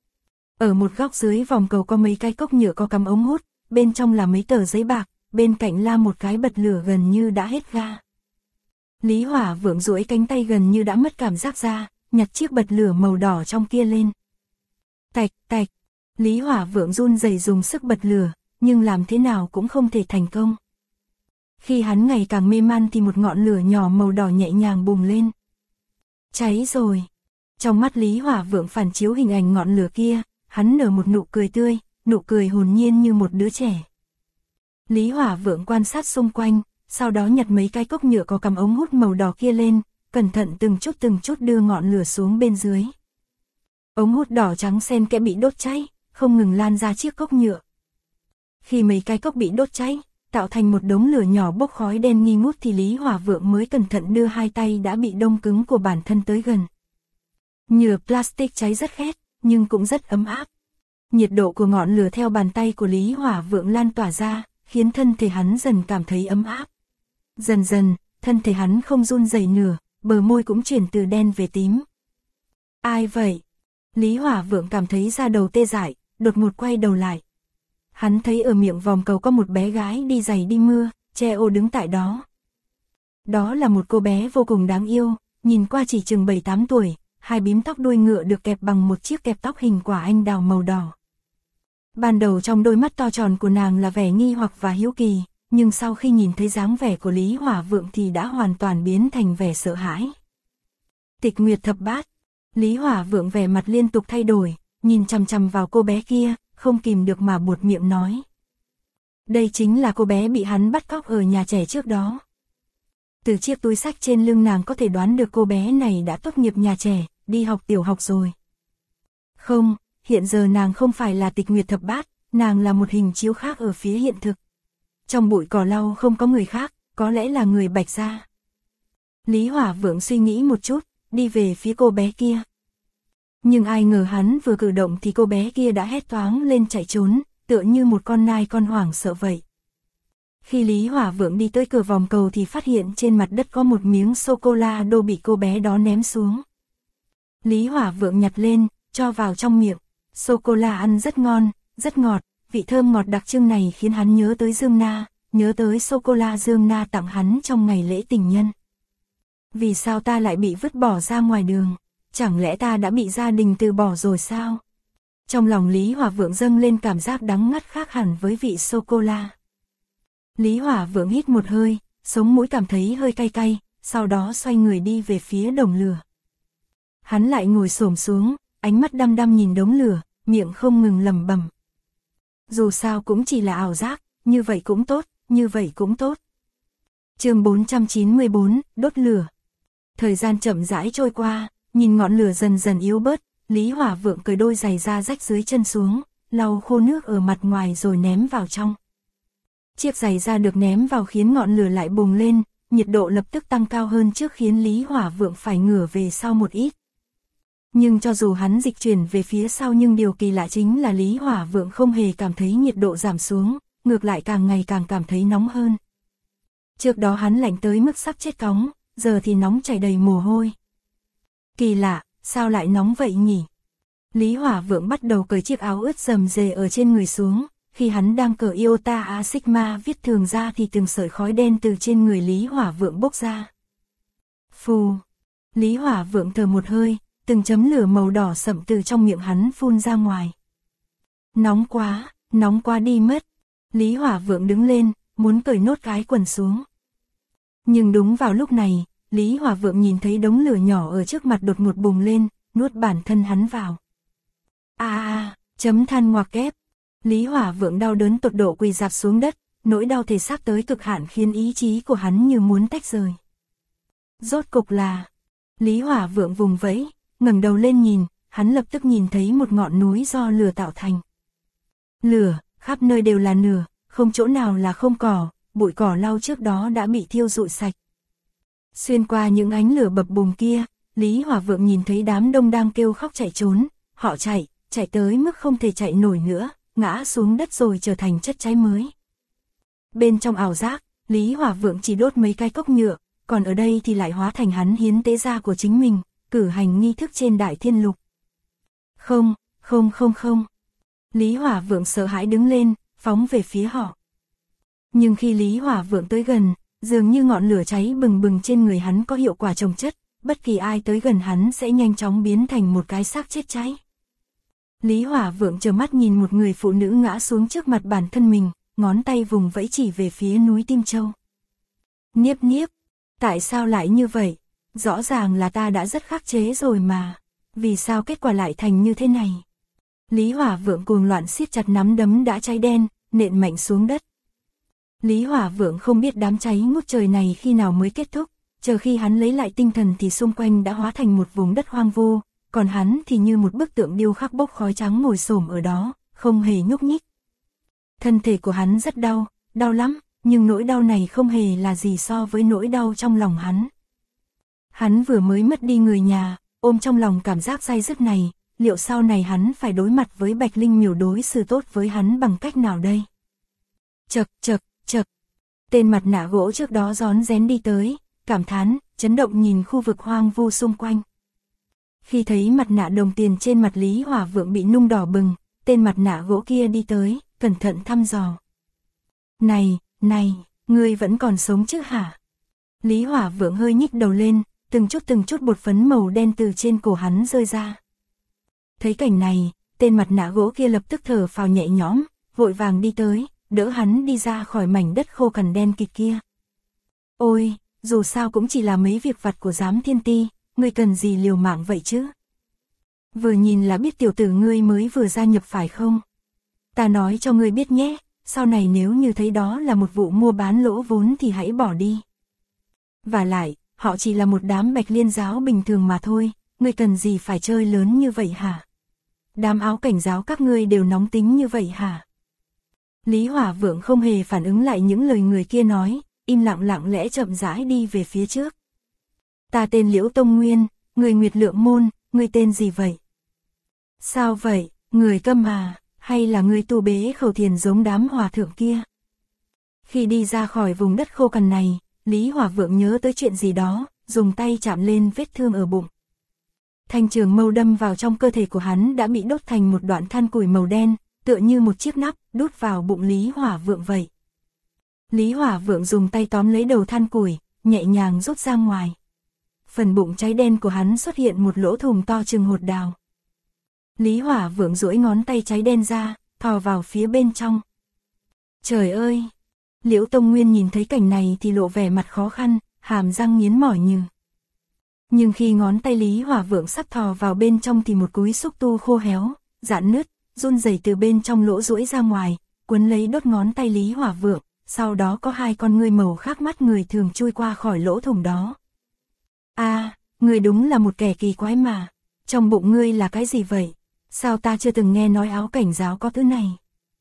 Ở một góc dưới vòng cầu có mấy cái cốc nhựa có cắm ống hút, bên trong là mấy tờ giấy bạc, bên cạnh là một cái bật lửa gần như đã hết ga. Lý Hỏa Vượng duỗi cánh tay gần như đã mất cảm giác ra, nhặt chiếc bật lửa màu đỏ trong kia lên. Tạch, tạch, Lý Hỏa Vượng run rẩy dùng sức bật lửa, nhưng làm thế nào cũng không thể thành công. Khi hắn ngày càng mê man thì một ngọn lửa nhỏ màu đỏ nhẹ nhàng bùng lên. Cháy rồi. Trong mắt Lý Hỏa Vượng phản chiếu hình ảnh ngọn lửa kia, hắn nở một nụ cười tươi, nụ cười hồn nhiên như một đứa trẻ. Lý Hỏa Vượng quan sát xung quanh, sau đó nhặt mấy cái cốc nhựa có cắm ống hút màu đỏ kia lên, cẩn thận từng chút đưa ngọn lửa xuống bên dưới. Ống hút đỏ trắng xen kẽ bị đốt cháy, không ngừng lan ra chiếc cốc nhựa. Khi mấy cái cốc bị đốt cháy, tạo thành một đống lửa nhỏ bốc khói đen nghi ngút thì Lý Hỏa Vượng mới cẩn thận đưa hai tay đã bị đông cứng của bản thân tới gần. Nhựa plastic cháy rất khét, nhưng cũng rất ấm áp. Nhiệt độ của ngọn lửa theo bàn tay của Lý Hỏa Vượng lan tỏa ra, khiến thân thể hắn dần cảm thấy ấm áp. Dần dần, thân thể hắn không run rẩy nữa, bờ môi cũng chuyển từ đen về tím. Ai vậy? Lý Hỏa Vượng cảm thấy da đầu tê dại, đột ngột quay đầu lại. Hắn thấy ở miệng vòng cầu có một bé gái đi giày đi mưa, che ô đứng tại đó. Đó là một cô bé vô cùng đáng yêu, nhìn qua chỉ chừng 7-8 tuổi, hai bím tóc đuôi ngựa được kẹp bằng một chiếc kẹp tóc hình quả anh đào màu đỏ. Ban đầu trong đôi mắt to tròn của nàng là vẻ nghi hoặc và hiếu kỳ, nhưng sau khi nhìn thấy dáng vẻ của Lý Hỏa Vượng thì đã hoàn toàn biến thành vẻ sợ hãi. Tịch Nguyệt Thập Bát. Lý Hỏa Vượng vẻ mặt liên tục thay đổi, nhìn chằm chằm vào cô bé kia, không kìm được mà buột miệng nói. Đây chính là cô bé bị hắn bắt cóc ở nhà trẻ trước đó. Từ chiếc túi xách trên lưng nàng có thể đoán được cô bé này đã tốt nghiệp nhà trẻ, đi học tiểu học rồi. Không, hiện giờ nàng không phải là Tịch Nguyệt Thập Bát, nàng là một hình chiếu khác ở phía hiện thực. Trong bụi cỏ lau không có người khác, có lẽ là người Bạch Gia. Lý Hỏa Vượng suy nghĩ một chút, đi về phía cô bé kia. Nhưng ai ngờ hắn vừa cử động thì cô bé kia đã hét toáng lên chạy trốn, tựa như một con nai con hoảng sợ vậy. Khi Lý Hỏa Vượng đi tới cửa vòng cầu thì phát hiện trên mặt đất có một miếng sô-cô-la đô bị cô bé đó ném xuống. Lý Hỏa Vượng nhặt lên, cho vào trong miệng. Sô-cô-la ăn rất ngon, rất ngọt, vị thơm ngọt đặc trưng này khiến hắn nhớ tới Dương Na, nhớ tới sô-cô-la Dương Na tặng hắn trong ngày lễ tình nhân. Vì sao ta lại bị vứt bỏ ra ngoài đường? Chẳng lẽ ta đã bị gia đình từ bỏ rồi sao? Trong lòng Lý Hỏa Vượng dâng lên cảm giác đắng ngắt khác hẳn với vị sô-cô-la. Lý Hỏa Vượng hít một hơi, sống mũi cảm thấy hơi cay cay, sau đó xoay người đi về phía đống lửa. Hắn lại ngồi xổm xuống, ánh mắt đăm đăm nhìn đống lửa, miệng không ngừng lẩm bẩm. Dù sao cũng chỉ là ảo giác, như vậy cũng tốt, như vậy cũng tốt. Chương 494, đốt lửa. Thời gian chậm rãi trôi qua, nhìn ngọn lửa dần dần yếu bớt, Lý Hỏa Vượng cởi đôi giày da rách dưới chân xuống, lau khô nước ở mặt ngoài rồi ném vào trong. Chiếc giày da được ném vào khiến ngọn lửa lại bùng lên, nhiệt độ lập tức tăng cao hơn trước khiến Lý Hỏa Vượng phải ngửa về sau một ít. Nhưng cho dù hắn dịch chuyển về phía sau nhưng điều kỳ lạ chính là Lý Hỏa Vượng không hề cảm thấy nhiệt độ giảm xuống, ngược lại càng ngày càng cảm thấy nóng hơn. Trước đó hắn lạnh tới mức sắp chết cóng, giờ thì nóng chảy đầy mồ hôi. Kỳ lạ, sao lại nóng vậy nhỉ? Lý Hỏa Vượng bắt đầu cởi chiếc áo ướt rầm rề ở trên người xuống, khi hắn đang cởi Iota A Sigma viết thường ra thì từng sợi khói đen từ trên người Lý Hỏa Vượng bốc ra. Phù! Lý Hỏa Vượng thở một hơi, từng chấm lửa màu đỏ sậm từ trong miệng hắn phun ra ngoài. Nóng quá đi mất. Lý Hỏa Vượng đứng lên, muốn cởi nốt cái quần xuống. Nhưng đúng vào lúc này, Lý Hỏa Vượng nhìn thấy đống lửa nhỏ ở trước mặt đột ngột bùng lên, nuốt bản thân hắn vào. Chấm than ngoặc kép. Lý Hỏa Vượng đau đớn tột độ quỳ rạp xuống đất, nỗi đau thể xác tới cực hạn khiến ý chí của hắn như muốn tách rời. Rốt cục là... Lý Hỏa Vượng vùng vẫy, ngẩng đầu lên nhìn, hắn lập tức nhìn thấy một ngọn núi do lửa tạo thành. Lửa, khắp nơi đều là lửa, không chỗ nào là không cỏ, bụi cỏ lau trước đó đã bị thiêu rụi sạch. Xuyên qua những ánh lửa bập bùng kia, Lý Hỏa Vượng nhìn thấy đám đông đang kêu khóc chạy trốn, họ chạy tới mức không thể chạy nổi nữa, ngã xuống đất rồi trở thành chất cháy mới. Bên trong ảo giác, Lý Hỏa Vượng chỉ đốt mấy cái cốc nhựa, còn ở đây thì lại hóa thành hắn hiến tế gia của chính mình, cử hành nghi thức trên Đại Thiên Lục. Không. Lý Hỏa Vượng sợ hãi đứng lên, phóng về phía họ. Nhưng khi Lý Hỏa Vượng tới gần, dường như ngọn lửa cháy bừng bừng trên người hắn có hiệu quả chồng chất, bất kỳ ai tới gần hắn sẽ nhanh chóng biến thành một cái xác chết cháy. Lý Hỏa Vượng trợn mắt nhìn một người phụ nữ ngã xuống trước mặt bản thân mình, ngón tay vùng vẫy chỉ về phía núi Tim Châu. Niếp, tại sao lại như vậy? Rõ ràng là ta đã rất khắc chế rồi mà. Vì sao kết quả lại thành như thế này? Lý Hỏa Vượng cuồng loạn siết chặt nắm đấm đã cháy đen, nện mạnh xuống đất. Lý Hỏa Vượng không biết đám cháy ngút trời này khi nào mới kết thúc, chờ khi hắn lấy lại tinh thần thì xung quanh đã hóa thành một vùng đất hoang vu, còn hắn thì như một bức tượng điêu khắc bốc khói trắng ngồi xổm ở đó, không hề nhúc nhích. Thân thể của hắn rất đau lắm, nhưng nỗi đau này không hề là gì so với nỗi đau trong lòng hắn. Hắn vừa mới mất đi người nhà, ôm trong lòng cảm giác day dứt này, liệu sau này hắn phải đối mặt với Bạch Linh Miểu đối xử tốt với hắn bằng cách nào đây? Chậc. Tên mặt nạ gỗ trước đó rón rén đi tới, cảm thán, chấn động nhìn khu vực hoang vu xung quanh. Khi thấy mặt nạ đồng tiền trên mặt Lý Hỏa Vượng bị nung đỏ bừng, tên mặt nạ gỗ kia đi tới, cẩn thận thăm dò. Này, ngươi vẫn còn sống chứ hả? Lý Hỏa Vượng hơi nhích đầu lên, từng chút bột phấn màu đen từ trên cổ hắn rơi ra. Thấy cảnh này, tên mặt nạ gỗ kia lập tức thở phào nhẹ nhõm, vội vàng đi tới, đỡ hắn đi ra khỏi mảnh đất khô cằn đen kịt kia. Ôi, dù sao cũng chỉ là mấy việc vặt của giám thiên ti, ngươi cần gì liều mạng vậy chứ? Vừa nhìn là biết tiểu tử ngươi mới vừa gia nhập phải không? Ta nói cho ngươi biết nhé, sau này nếu như thấy đó là một vụ mua bán lỗ vốn thì hãy bỏ đi. Và lại, họ chỉ là một đám Bạch Liên giáo bình thường mà thôi, ngươi cần gì phải chơi lớn như vậy hả? Đám áo cảnh giáo các ngươi đều nóng tính như vậy hả? Lý Hỏa Vượng không hề phản ứng lại những lời người kia nói, im lặng lẽ chậm rãi đi về phía trước. Ta tên Liễu Tông Nguyên, người Nguyệt Lượng Môn, ngươi tên gì vậy? Sao vậy, người câm à, hay là ngươi tu bế khẩu thiền giống đám hòa thượng kia? Khi đi ra khỏi vùng đất khô cằn này, Lý Hỏa Vượng nhớ tới chuyện gì đó, dùng tay chạm lên vết thương ở bụng. Thanh trường mâu đâm vào trong cơ thể của hắn đã bị đốt thành một đoạn than củi màu đen, tựa như một chiếc nắp đút vào bụng Lý Hỏa Vượng vậy. Lý Hỏa Vượng dùng tay tóm lấy đầu than củi, nhẹ nhàng rút ra ngoài. Phần bụng cháy đen của hắn xuất hiện một lỗ thủng to chừng hột đào. Lý Hỏa Vượng duỗi ngón tay cháy đen ra, thò vào phía bên trong. Trời ơi! Liễu Tông Nguyên nhìn thấy cảnh này thì lộ vẻ mặt khó khăn, hàm răng nghiến mỏi nhừ. Nhưng khi ngón tay Lý Hỏa Vượng sắp thò vào bên trong thì một cúi xúc tu khô héo, rạn nứt, run rẩy từ bên trong lỗ duỗi ra ngoài, cuốn lấy đốt ngón tay Lý Hỏa Vượng, sau đó có hai con ngươi màu khác mắt người thường chui qua khỏi lỗ thủng đó. Ngươi đúng là một kẻ kỳ quái mà. Trong bụng ngươi là cái gì vậy? Sao ta chưa từng nghe nói áo cảnh giáo có thứ này?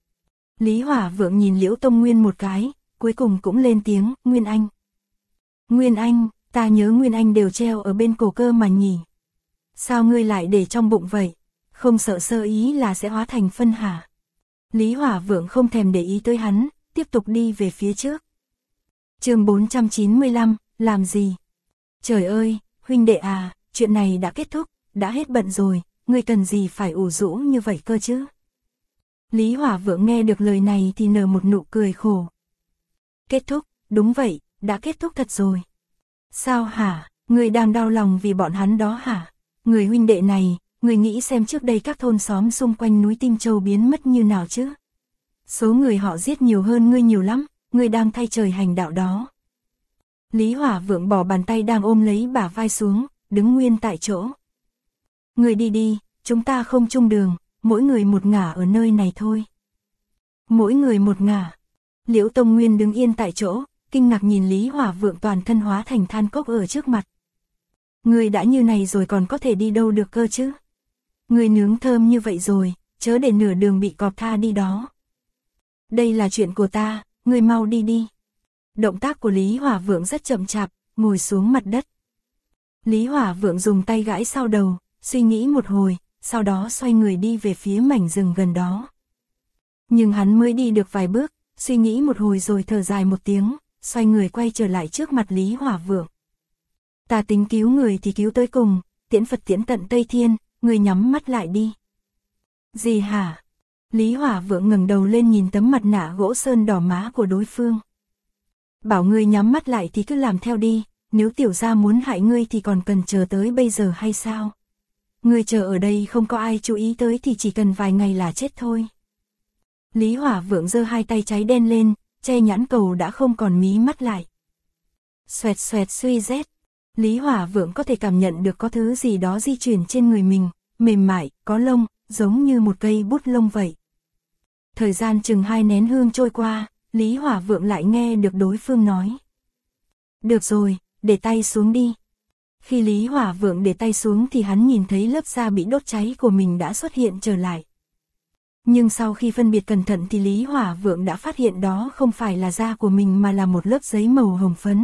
Lý Hỏa Vượng nhìn Liễu Tông Nguyên một cái, cuối cùng cũng lên tiếng, Nguyên Anh. Nguyên Anh, ta nhớ Nguyên Anh đều treo ở bên cổ cơ mà nhỉ? Sao ngươi lại để trong bụng vậy? Không sợ sơ ý là sẽ hóa thành phân hả? Lý Hỏa Vượng không thèm để ý tới hắn, tiếp tục đi về phía trước. Chương 495, làm gì? Trời ơi, huynh đệ à, chuyện này đã kết thúc, đã hết bận rồi, ngươi cần gì phải ủ rũ như vậy cơ chứ? Lý Hỏa Vượng nghe được lời này thì nở một nụ cười khổ. Kết thúc, đúng vậy, đã kết thúc thật rồi. Sao hả, ngươi đang đau lòng vì bọn hắn đó hả? Người huynh đệ này, ngươi nghĩ xem trước đây các thôn xóm xung quanh núi Tim Châu biến mất như nào chứ? Số người họ giết nhiều hơn ngươi nhiều lắm, ngươi đang thay trời hành đạo đó. Lý Hỏa Vượng bỏ bàn tay đang ôm lấy bả vai xuống, đứng nguyên tại chỗ. Ngươi đi đi, chúng ta không chung đường, mỗi người một ngả ở nơi này thôi. Mỗi người một ngả. Liễu Tông Nguyên đứng yên tại chỗ, kinh ngạc nhìn Lý Hỏa Vượng toàn thân hóa thành than cốc ở trước mặt. Ngươi đã như này rồi còn có thể đi đâu được cơ chứ? Ngươi nướng thơm như vậy rồi, chớ để nửa đường bị cọp tha đi đó. Đây là chuyện của ta, ngươi mau đi đi. Động tác của Lý Hỏa Vượng rất chậm chạp, ngồi xuống mặt đất. Lý Hỏa Vượng dùng tay gãi sau đầu, suy nghĩ một hồi, sau đó xoay người đi về phía mảnh rừng gần đó. Nhưng hắn mới đi được vài bước, suy nghĩ một hồi rồi thở dài một tiếng, xoay người quay trở lại trước mặt Lý Hỏa Vượng. Ta tính cứu người thì cứu tới cùng, tiễn Phật tiễn tận Tây Thiên, người nhắm mắt lại đi. Gì hả? Lý Hỏa Vượng ngẩng đầu lên nhìn tấm mặt nạ gỗ sơn đỏ má của đối phương. Bảo ngươi nhắm mắt lại thì cứ làm theo đi, nếu tiểu gia muốn hại ngươi thì còn cần chờ tới bây giờ hay sao? Ngươi chờ ở đây không có ai chú ý tới thì chỉ cần vài ngày là chết thôi. Lý Hỏa Vượng giơ hai tay cháy đen lên, che nhãn cầu đã không còn mí mắt lại. Xoẹt xoẹt suy rét. Lý Hỏa Vượng có thể cảm nhận được có thứ gì đó di chuyển trên người mình, mềm mại, có lông, giống như một cây bút lông vậy. Thời gian chừng 2 nén hương trôi qua, Lý Hỏa Vượng lại nghe được đối phương nói. Được rồi, để tay xuống đi. Khi Lý Hỏa Vượng để tay xuống thì hắn nhìn thấy lớp da bị đốt cháy của mình đã xuất hiện trở lại. Nhưng sau khi phân biệt cẩn thận thì Lý Hỏa Vượng đã phát hiện đó không phải là da của mình mà là một lớp giấy màu hồng phấn.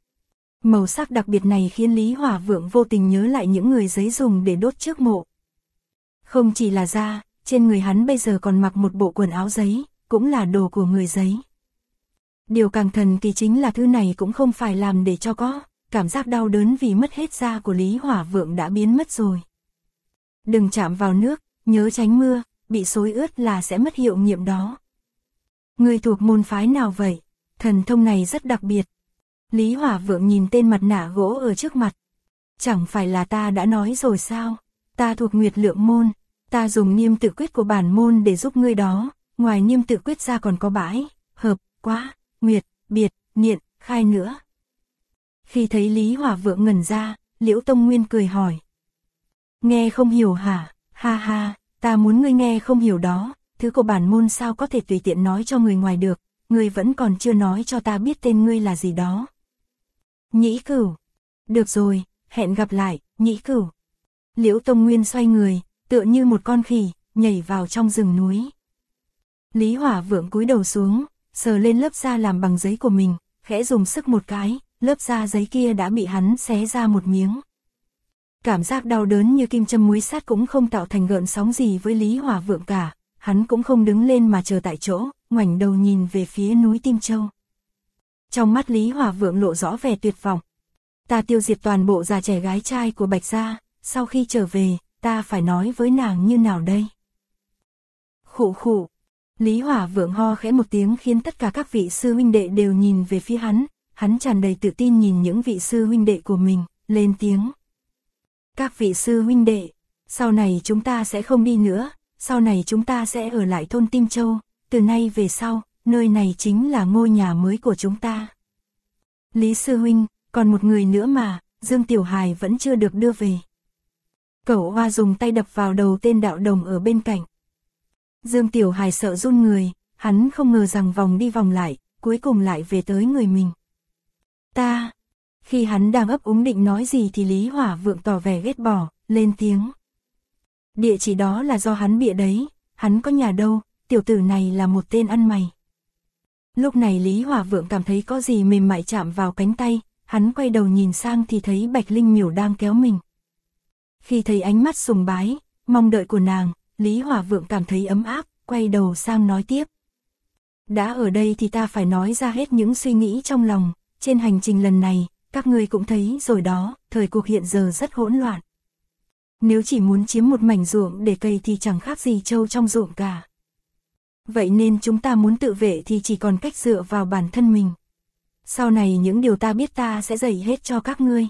Màu sắc đặc biệt này khiến Lý Hỏa Vượng vô tình nhớ lại những người giấy dùng để đốt trước mộ. Không chỉ là da, trên người hắn bây giờ còn mặc một bộ quần áo giấy, cũng là đồ của người giấy. Điều càng thần kỳ chính là thứ này cũng không phải làm để cho có, cảm giác đau đớn vì mất hết da của Lý Hỏa Vượng đã biến mất rồi. Đừng chạm vào nước, nhớ tránh mưa, bị xối ướt là sẽ mất hiệu nghiệm đó. Ngươi thuộc môn phái nào vậy? Thần thông này rất đặc biệt. Lý Hỏa Vượng nhìn tên mặt nạ gỗ ở trước mặt. Chẳng phải là ta đã nói rồi sao? Ta thuộc Nguyệt Lượng môn, ta dùng niêm tự quyết của bản môn để giúp ngươi đó, ngoài niêm tự quyết ra còn có bãi, hợp, quá, nguyệt, biệt, niệm, khai nữa. Khi thấy Lý Hỏa Vượng ngẩn ra, Liễu Tông Nguyên cười hỏi. Nghe không hiểu hả? Ha ha, ta muốn ngươi nghe không hiểu đó, thứ của bản môn sao có thể tùy tiện nói cho người ngoài được, ngươi vẫn còn chưa nói cho ta biết tên ngươi là gì đó. Nhĩ Cửu. Được rồi, hẹn gặp lại, Nhĩ Cửu. Liễu Tông Nguyên xoay người, tựa như một con khỉ, nhảy vào trong rừng núi. Lý Hỏa Vượng cúi đầu xuống, sờ lên lớp da làm bằng giấy của mình, khẽ dùng sức một cái, lớp da giấy kia đã bị hắn xé ra một miếng. Cảm giác đau đớn như kim châm muối sát cũng không tạo thành gợn sóng gì với Lý Hỏa Vượng cả, hắn cũng không đứng lên mà chờ tại chỗ, ngoảnh đầu nhìn về phía núi Tim Châu. Trong mắt Lý Hỏa Vượng lộ rõ vẻ tuyệt vọng. Ta tiêu diệt toàn bộ già trẻ gái trai của Bạch gia, sau khi trở về, ta phải nói với nàng như nào đây? Khụ khụ. Lý Hỏa Vượng ho khẽ một tiếng khiến tất cả các vị sư huynh đệ đều nhìn về phía hắn tràn đầy tự tin nhìn những vị sư huynh đệ của mình, lên tiếng. Các vị sư huynh đệ, sau này chúng ta sẽ không đi nữa, sau này chúng ta sẽ ở lại thôn Tim Châu, từ nay về sau, nơi này chính là ngôi nhà mới của chúng ta. Lý sư huynh, còn một người nữa mà, Dương Tiểu Hài vẫn chưa được đưa về. Cẩu Hoa dùng tay đập vào đầu tên đạo đồng ở bên cạnh. Dương Tiểu Hài sợ run người, hắn không ngờ rằng vòng đi vòng lại, cuối cùng lại về tới người mình. Ta, Khi hắn đang ấp úng định nói gì thì Lý Hỏa Vượng tỏ vẻ ghét bỏ, lên tiếng. Địa chỉ đó là do hắn bịa đấy, hắn có nhà đâu, tiểu tử này là một tên ăn mày. Lúc này Lý Hỏa Vượng cảm thấy có gì mềm mại chạm vào cánh tay, hắn quay đầu nhìn sang thì thấy Bạch Linh Miểu đang kéo mình. Khi thấy ánh mắt sùng bái, mong đợi của nàng, Lý Hỏa Vượng cảm thấy ấm áp, quay đầu sang nói tiếp. Đã ở đây thì ta phải nói ra hết những suy nghĩ trong lòng, trên hành trình lần này, các ngươi cũng thấy rồi đó, thời cuộc hiện giờ rất hỗn loạn. Nếu chỉ muốn chiếm một mảnh ruộng để cày thì chẳng khác gì trâu trong ruộng cả. Vậy nên chúng ta muốn tự vệ thì chỉ còn cách dựa vào bản thân mình. Sau này những điều ta biết ta sẽ dạy hết cho các ngươi.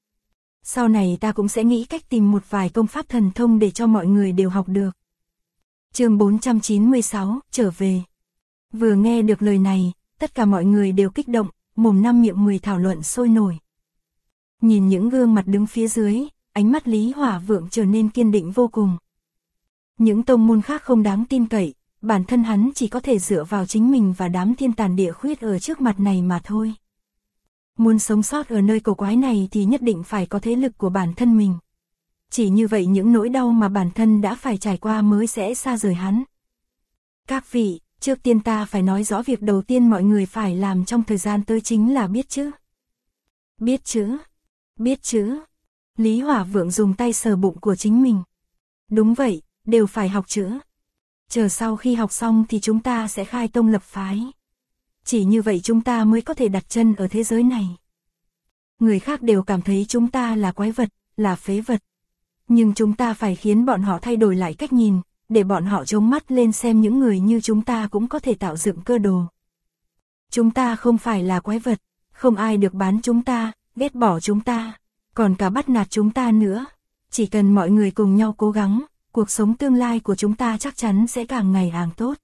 Sau này ta cũng sẽ nghĩ cách tìm một vài công pháp thần thông để cho mọi người đều học được. Chương 496, trở về. Vừa nghe được lời này, tất cả mọi người đều kích động, mồm năm miệng mười thảo luận sôi nổi. Nhìn những gương mặt đứng phía dưới, ánh mắt Lý Hỏa Vượng trở nên kiên định vô cùng. Những tông môn khác không đáng tin cậy, bản thân hắn chỉ có thể dựa vào chính mình và đám thiên tàn địa khuyết ở trước mặt này mà thôi. Muốn sống sót ở nơi cổ quái này thì nhất định phải có thế lực của bản thân mình. Chỉ như vậy những nỗi đau mà bản thân đã phải trải qua mới sẽ xa rời hắn. Các vị, trước tiên ta phải nói rõ việc đầu tiên mọi người phải làm trong thời gian tới chính là biết chữ. Biết chữ. Biết chữ. Lý Hỏa Vượng dùng tay sờ bụng của chính mình. Đúng vậy, đều phải học chữ. Chờ sau khi học xong thì chúng ta sẽ khai tông lập phái. Chỉ như vậy chúng ta mới có thể đặt chân ở thế giới này. Người khác đều cảm thấy chúng ta là quái vật, là phế vật. Nhưng chúng ta phải khiến bọn họ thay đổi lại cách nhìn, để bọn họ trông mắt lên xem những người như chúng ta cũng có thể tạo dựng cơ đồ. Chúng ta không phải là quái vật, không ai được bán chúng ta, ghét bỏ chúng ta, còn cả bắt nạt chúng ta nữa. Chỉ cần mọi người cùng nhau cố gắng, cuộc sống tương lai của chúng ta chắc chắn sẽ càng ngày càng tốt.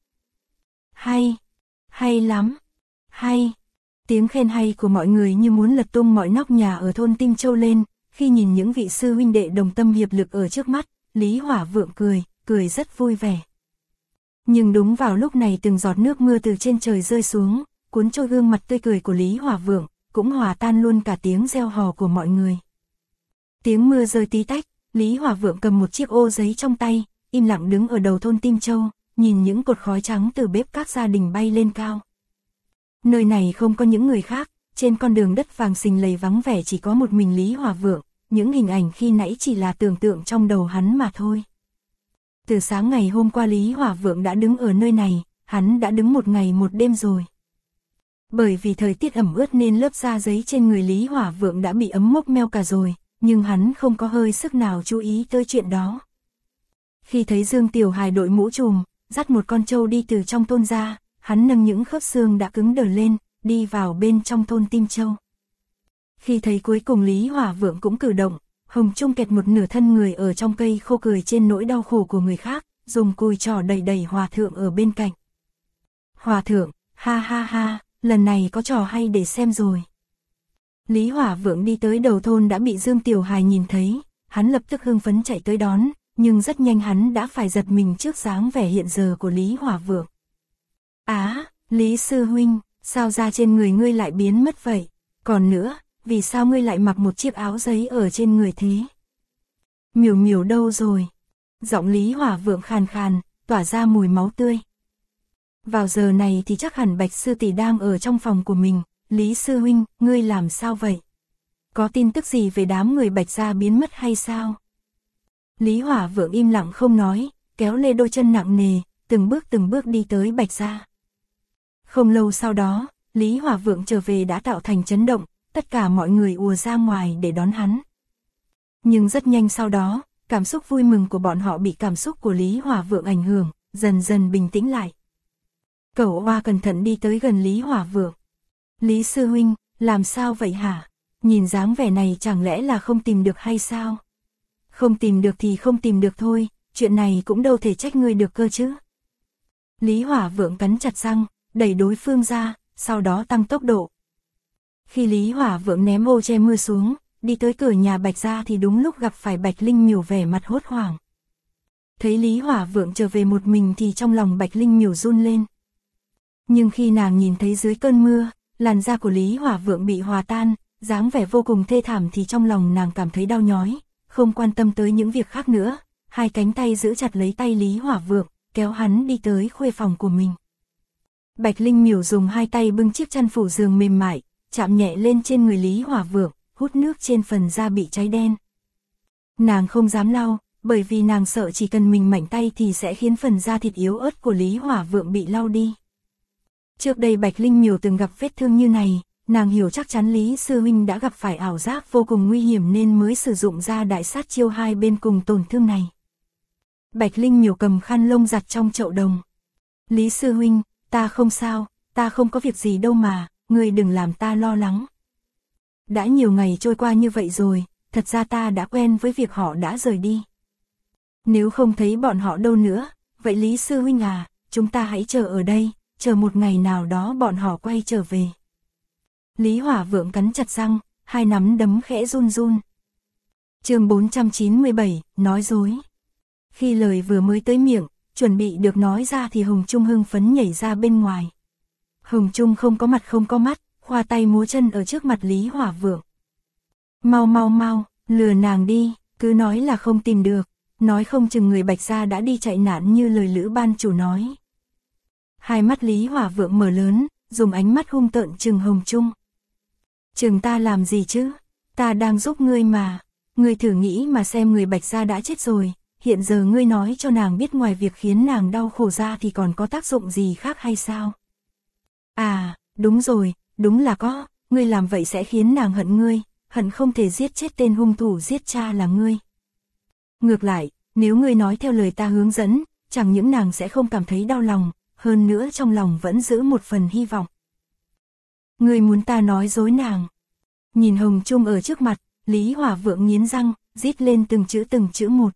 Hay, hay lắm, hay. Tiếng khen hay của mọi người như muốn lật tung mọi nóc nhà ở thôn Tinh Châu lên, khi nhìn những vị sư huynh đệ đồng tâm hiệp lực ở trước mắt, Lý Hỏa Vượng cười rất vui vẻ. Nhưng đúng vào lúc này từng giọt nước mưa từ trên trời rơi xuống, cuốn trôi gương mặt tươi cười của Lý Hỏa Vượng, cũng hòa tan luôn cả tiếng reo hò của mọi người. Tiếng mưa rơi tí tách, Lý Hỏa Vượng cầm một chiếc ô giấy trong tay, im lặng đứng ở đầu thôn Tinh Châu, nhìn những cột khói trắng từ bếp các gia đình bay lên cao. Nơi này không có những người khác, trên con đường đất vàng xình lầy vắng vẻ chỉ có một mình Lý Hỏa Vượng, những hình ảnh khi nãy chỉ là tưởng tượng trong đầu hắn mà thôi. Từ sáng ngày hôm qua Lý Hỏa Vượng đã đứng ở nơi này, hắn đã đứng một ngày một đêm rồi. Bởi vì thời tiết ẩm ướt nên lớp da giấy trên người Lý Hỏa Vượng đã bị ấm mốc meo cả rồi, nhưng hắn không có hơi sức nào chú ý tới chuyện đó. Khi thấy Dương Tiểu Hài đội mũ trùm, dắt một con trâu đi từ trong thôn ra, hắn nâng những khớp xương đã cứng đờ lên, đi vào bên trong thôn Tinh Châu. Khi thấy cuối cùng Lý Hỏa Vượng cũng cử động, Hồng Trung kẹt một nửa thân người ở trong cây khô cười trên nỗi đau khổ của người khác, dùng cùi trỏ đẩy Hòa Thượng ở bên cạnh. Hòa Thượng, ha ha ha, lần này có trò hay để xem rồi. Lý Hỏa Vượng đi tới đầu thôn đã bị Dương Tiểu Hài nhìn thấy, hắn lập tức hưng phấn chạy tới đón, nhưng rất nhanh hắn đã phải giật mình trước dáng vẻ hiện giờ của Lý Hỏa Vượng. Á, Lý Sư Huynh, sao da trên người ngươi lại biến mất vậy? Còn nữa, vì sao ngươi lại mặc một chiếc áo giấy ở trên người thế? Miểu Miểu đâu rồi? Giọng Lý Hỏa Vượng khàn khàn, tỏa ra mùi máu tươi. Vào giờ này thì chắc hẳn Bạch Sư Tỷ đang ở trong phòng của mình. Lý Sư Huynh, ngươi làm sao vậy? Có tin tức gì về đám người Bạch gia biến mất hay sao? Lý Hỏa Vượng im lặng không nói, kéo lê đôi chân nặng nề, từng bước đi tới Bạch gia. Không lâu sau đó, Lý Hỏa Vượng trở về đã tạo thành chấn động, tất cả mọi người ùa ra ngoài để đón hắn. Nhưng rất nhanh sau đó, cảm xúc vui mừng của bọn họ bị cảm xúc của Lý Hỏa Vượng ảnh hưởng, dần dần bình tĩnh lại. Cẩu Oa cẩn thận đi tới gần Lý Hỏa Vượng. Lý Sư Huynh, làm sao vậy hả? Nhìn dáng vẻ này chẳng lẽ là không tìm được hay sao? Không tìm được thì không tìm được thôi, chuyện này cũng đâu thể trách ngươi được cơ chứ. Lý Hỏa Vượng cắn chặt răng, đẩy đối phương ra, sau đó tăng tốc độ. Khi Lý Hỏa Vượng ném ô che mưa xuống, đi tới cửa nhà Bạch gia thì đúng lúc gặp phải Bạch Linh Miểu vẻ mặt hốt hoảng. Thấy Lý Hỏa Vượng trở về một mình thì trong lòng Bạch Linh Miểu run lên. Nhưng khi nàng nhìn thấy dưới cơn mưa, làn da của Lý Hỏa Vượng bị hòa tan, dáng vẻ vô cùng thê thảm thì trong lòng nàng cảm thấy đau nhói, không quan tâm tới những việc khác nữa, hai cánh tay giữ chặt lấy tay Lý Hỏa Vượng, kéo hắn đi tới khuê phòng của mình. Bạch Linh Miểu dùng hai tay bưng chiếc chăn phủ giường mềm mại, chạm nhẹ lên trên người Lý Hỏa Vượng, hút nước trên phần da bị cháy đen. Nàng không dám lau, bởi vì nàng sợ chỉ cần mình mảnh tay thì sẽ khiến phần da thịt yếu ớt của Lý Hỏa Vượng bị lau đi. Trước đây Bạch Linh Miểu từng gặp vết thương như này, nàng hiểu chắc chắn Lý sư huynh đã gặp phải ảo giác vô cùng nguy hiểm nên mới sử dụng ra đại sát chiêu hai bên cùng tổn thương này. Bạch Linh Miểu cầm khăn lông giặt trong chậu đồng. Lý sư huynh, ta không sao, ta không có việc gì đâu mà, ngươi đừng làm ta lo lắng. Đã nhiều ngày trôi qua như vậy rồi, thật ra ta đã quen với việc họ đã rời đi. Nếu không thấy bọn họ đâu nữa, vậy Lý sư huynh à, chúng ta hãy chờ ở đây, chờ một ngày nào đó bọn họ quay trở về. Lý Hỏa Vượng cắn chặt răng, hai nắm đấm khẽ run run. Chương 497, nói dối. Khi lời vừa mới tới miệng, chuẩn bị được nói ra thì Hồng Trung hưng phấn nhảy ra bên ngoài. Hồng Trung không có mặt không có mắt, khoa tay múa chân ở trước mặt Lý Hỏa Vượng. Mau mau mau, lừa nàng đi, cứ nói là không tìm được, nói không chừng người Bạch gia đã đi chạy nạn như lời Lữ ban chủ nói. Hai mắt Lý Hỏa Vượng mở lớn, dùng ánh mắt hung tợn trừng Hồng Trung. Chừng ta làm gì chứ, ta đang giúp ngươi mà, ngươi thử nghĩ mà xem người Bạch gia đã chết rồi, hiện giờ ngươi nói cho nàng biết ngoài việc khiến nàng đau khổ ra thì còn có tác dụng gì khác hay sao? À, đúng rồi, đúng là có, ngươi làm vậy sẽ khiến nàng hận ngươi, hận không thể giết chết tên hung thủ giết cha là ngươi. Ngược lại, nếu ngươi nói theo lời ta hướng dẫn, chẳng những nàng sẽ không cảm thấy đau lòng, hơn nữa trong lòng vẫn giữ một phần hy vọng. Ngươi muốn ta nói dối nàng. Nhìn Hồng Trung ở trước mặt, Lý Hỏa Vượng nghiến răng, rít lên từng chữ một.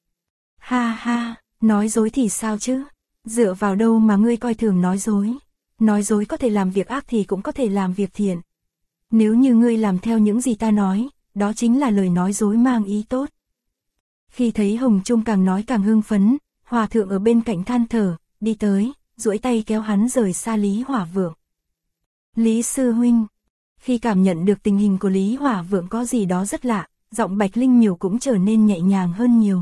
Ha ha, nói dối thì sao chứ? Dựa vào đâu mà ngươi coi thường nói dối? Nói dối có thể làm việc ác thì cũng có thể làm việc thiện. Nếu như ngươi làm theo những gì ta nói, đó chính là lời nói dối mang ý tốt. Khi thấy Hồng Trung càng nói càng hưng phấn, Hòa thượng ở bên cạnh than thở, đi tới, duỗi tay kéo hắn rời xa Lý Hỏa Vượng. Lý sư huynh. Khi cảm nhận được tình hình của Lý Hỏa Vượng có gì đó rất lạ, giọng Bạch Linh Miểu cũng trở nên nhẹ nhàng hơn nhiều.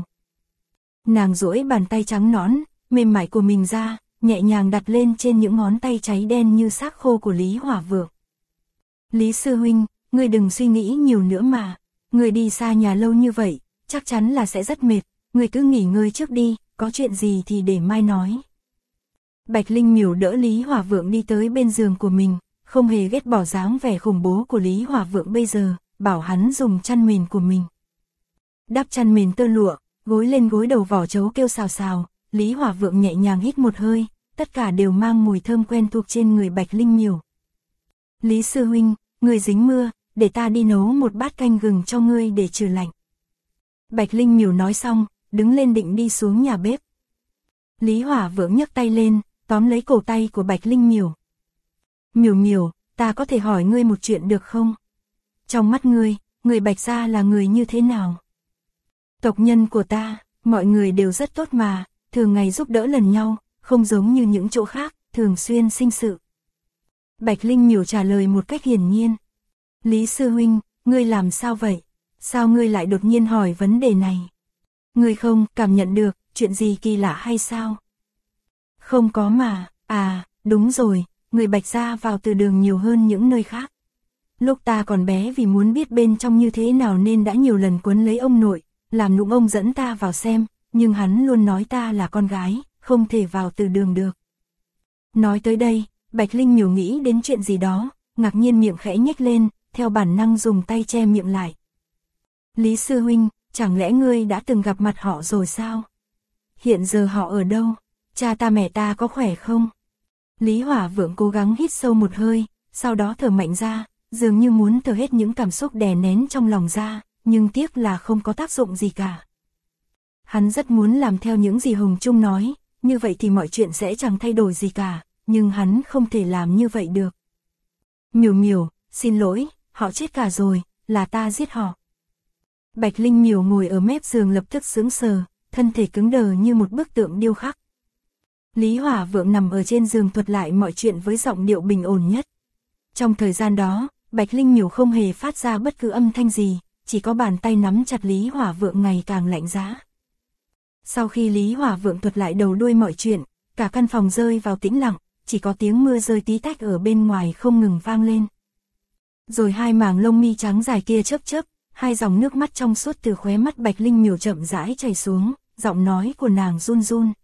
Nàng duỗi bàn tay trắng nõn, mềm mại của mình ra, nhẹ nhàng đặt lên trên những ngón tay cháy đen như xác khô của Lý Hỏa Vượng. Lý sư huynh, ngươi đừng suy nghĩ nhiều nữa mà, ngươi đi xa nhà lâu như vậy, chắc chắn là sẽ rất mệt, ngươi cứ nghỉ ngơi trước đi, có chuyện gì thì để mai nói. Bạch Linh Miểu đỡ Lý Hỏa Vượng đi tới bên giường của mình, không hề ghét bỏ dáng vẻ khủng bố của Lý Hỏa Vượng bây giờ, bảo hắn dùng chăn mền của mình. Đắp chăn mền tơ lụa, gối lên gối đầu vỏ trấu kêu xào xào, Lý Hỏa Vượng nhẹ nhàng hít một hơi, tất cả đều mang mùi thơm quen thuộc trên người Bạch Linh Miểu. Lý sư huynh, người dính mưa, để ta đi nấu một bát canh gừng cho ngươi để trừ lạnh. Bạch Linh Miểu nói xong, đứng lên định đi xuống nhà bếp. Lý Hỏa Vượng nhấc tay lên, tóm lấy cổ tay của Bạch Linh Miểu. Miểu Miểu, ta có thể hỏi ngươi một chuyện được không? Trong mắt ngươi, người Bạch gia là người như thế nào? Tộc nhân của ta, mọi người đều rất tốt mà, thường ngày giúp đỡ lần nhau, không giống như những chỗ khác, thường xuyên sinh sự. Bạch Linh Miểu trả lời một cách hiển nhiên. Lý sư huynh, ngươi làm sao vậy? Sao ngươi lại đột nhiên hỏi vấn đề này? Ngươi không cảm nhận được chuyện gì kỳ lạ hay sao? Không có mà, à, đúng rồi, người Bạch gia vào từ đường nhiều hơn những nơi khác. Lúc ta còn bé vì muốn biết bên trong như thế nào nên đã nhiều lần quấn lấy ông nội, làm nũng ông dẫn ta vào xem, nhưng hắn luôn nói ta là con gái, không thể vào từ đường được. Nói tới đây, Bạch Linh Miểu nghĩ đến chuyện gì đó, ngạc nhiên miệng khẽ nhếch lên, theo bản năng dùng tay che miệng lại. Lý sư huynh, chẳng lẽ ngươi đã từng gặp mặt họ rồi sao? Hiện giờ họ ở đâu? Cha ta mẹ ta có khỏe không? Lý Hỏa Vượng cố gắng hít sâu một hơi, sau đó thở mạnh ra, dường như muốn thở hết những cảm xúc đè nén trong lòng ra, nhưng tiếc là không có tác dụng gì cả. Hắn rất muốn làm theo những gì Hồng Trung nói, như vậy thì mọi chuyện sẽ chẳng thay đổi gì cả, nhưng hắn không thể làm như vậy được. Miểu Miểu, xin lỗi, họ chết cả rồi, là ta giết họ. Bạch Linh Miểu ngồi ở mép giường lập tức sững sờ, thân thể cứng đờ như một bức tượng điêu khắc. Lý Hỏa Vượng nằm ở trên giường thuật lại mọi chuyện với giọng điệu bình ổn nhất. Trong thời gian đó, Bạch Linh Miểu không hề phát ra bất cứ âm thanh gì, chỉ có bàn tay nắm chặt Lý Hỏa Vượng ngày càng lạnh giá. Sau khi Lý Hỏa Vượng thuật lại đầu đuôi mọi chuyện, cả căn phòng rơi vào tĩnh lặng, chỉ có tiếng mưa rơi tí tách ở bên ngoài không ngừng vang lên. Rồi hai mảng lông mi trắng dài kia chớp chớp, hai dòng nước mắt trong suốt từ khóe mắt Bạch Linh Miểu chậm rãi chảy xuống, giọng nói của nàng run run.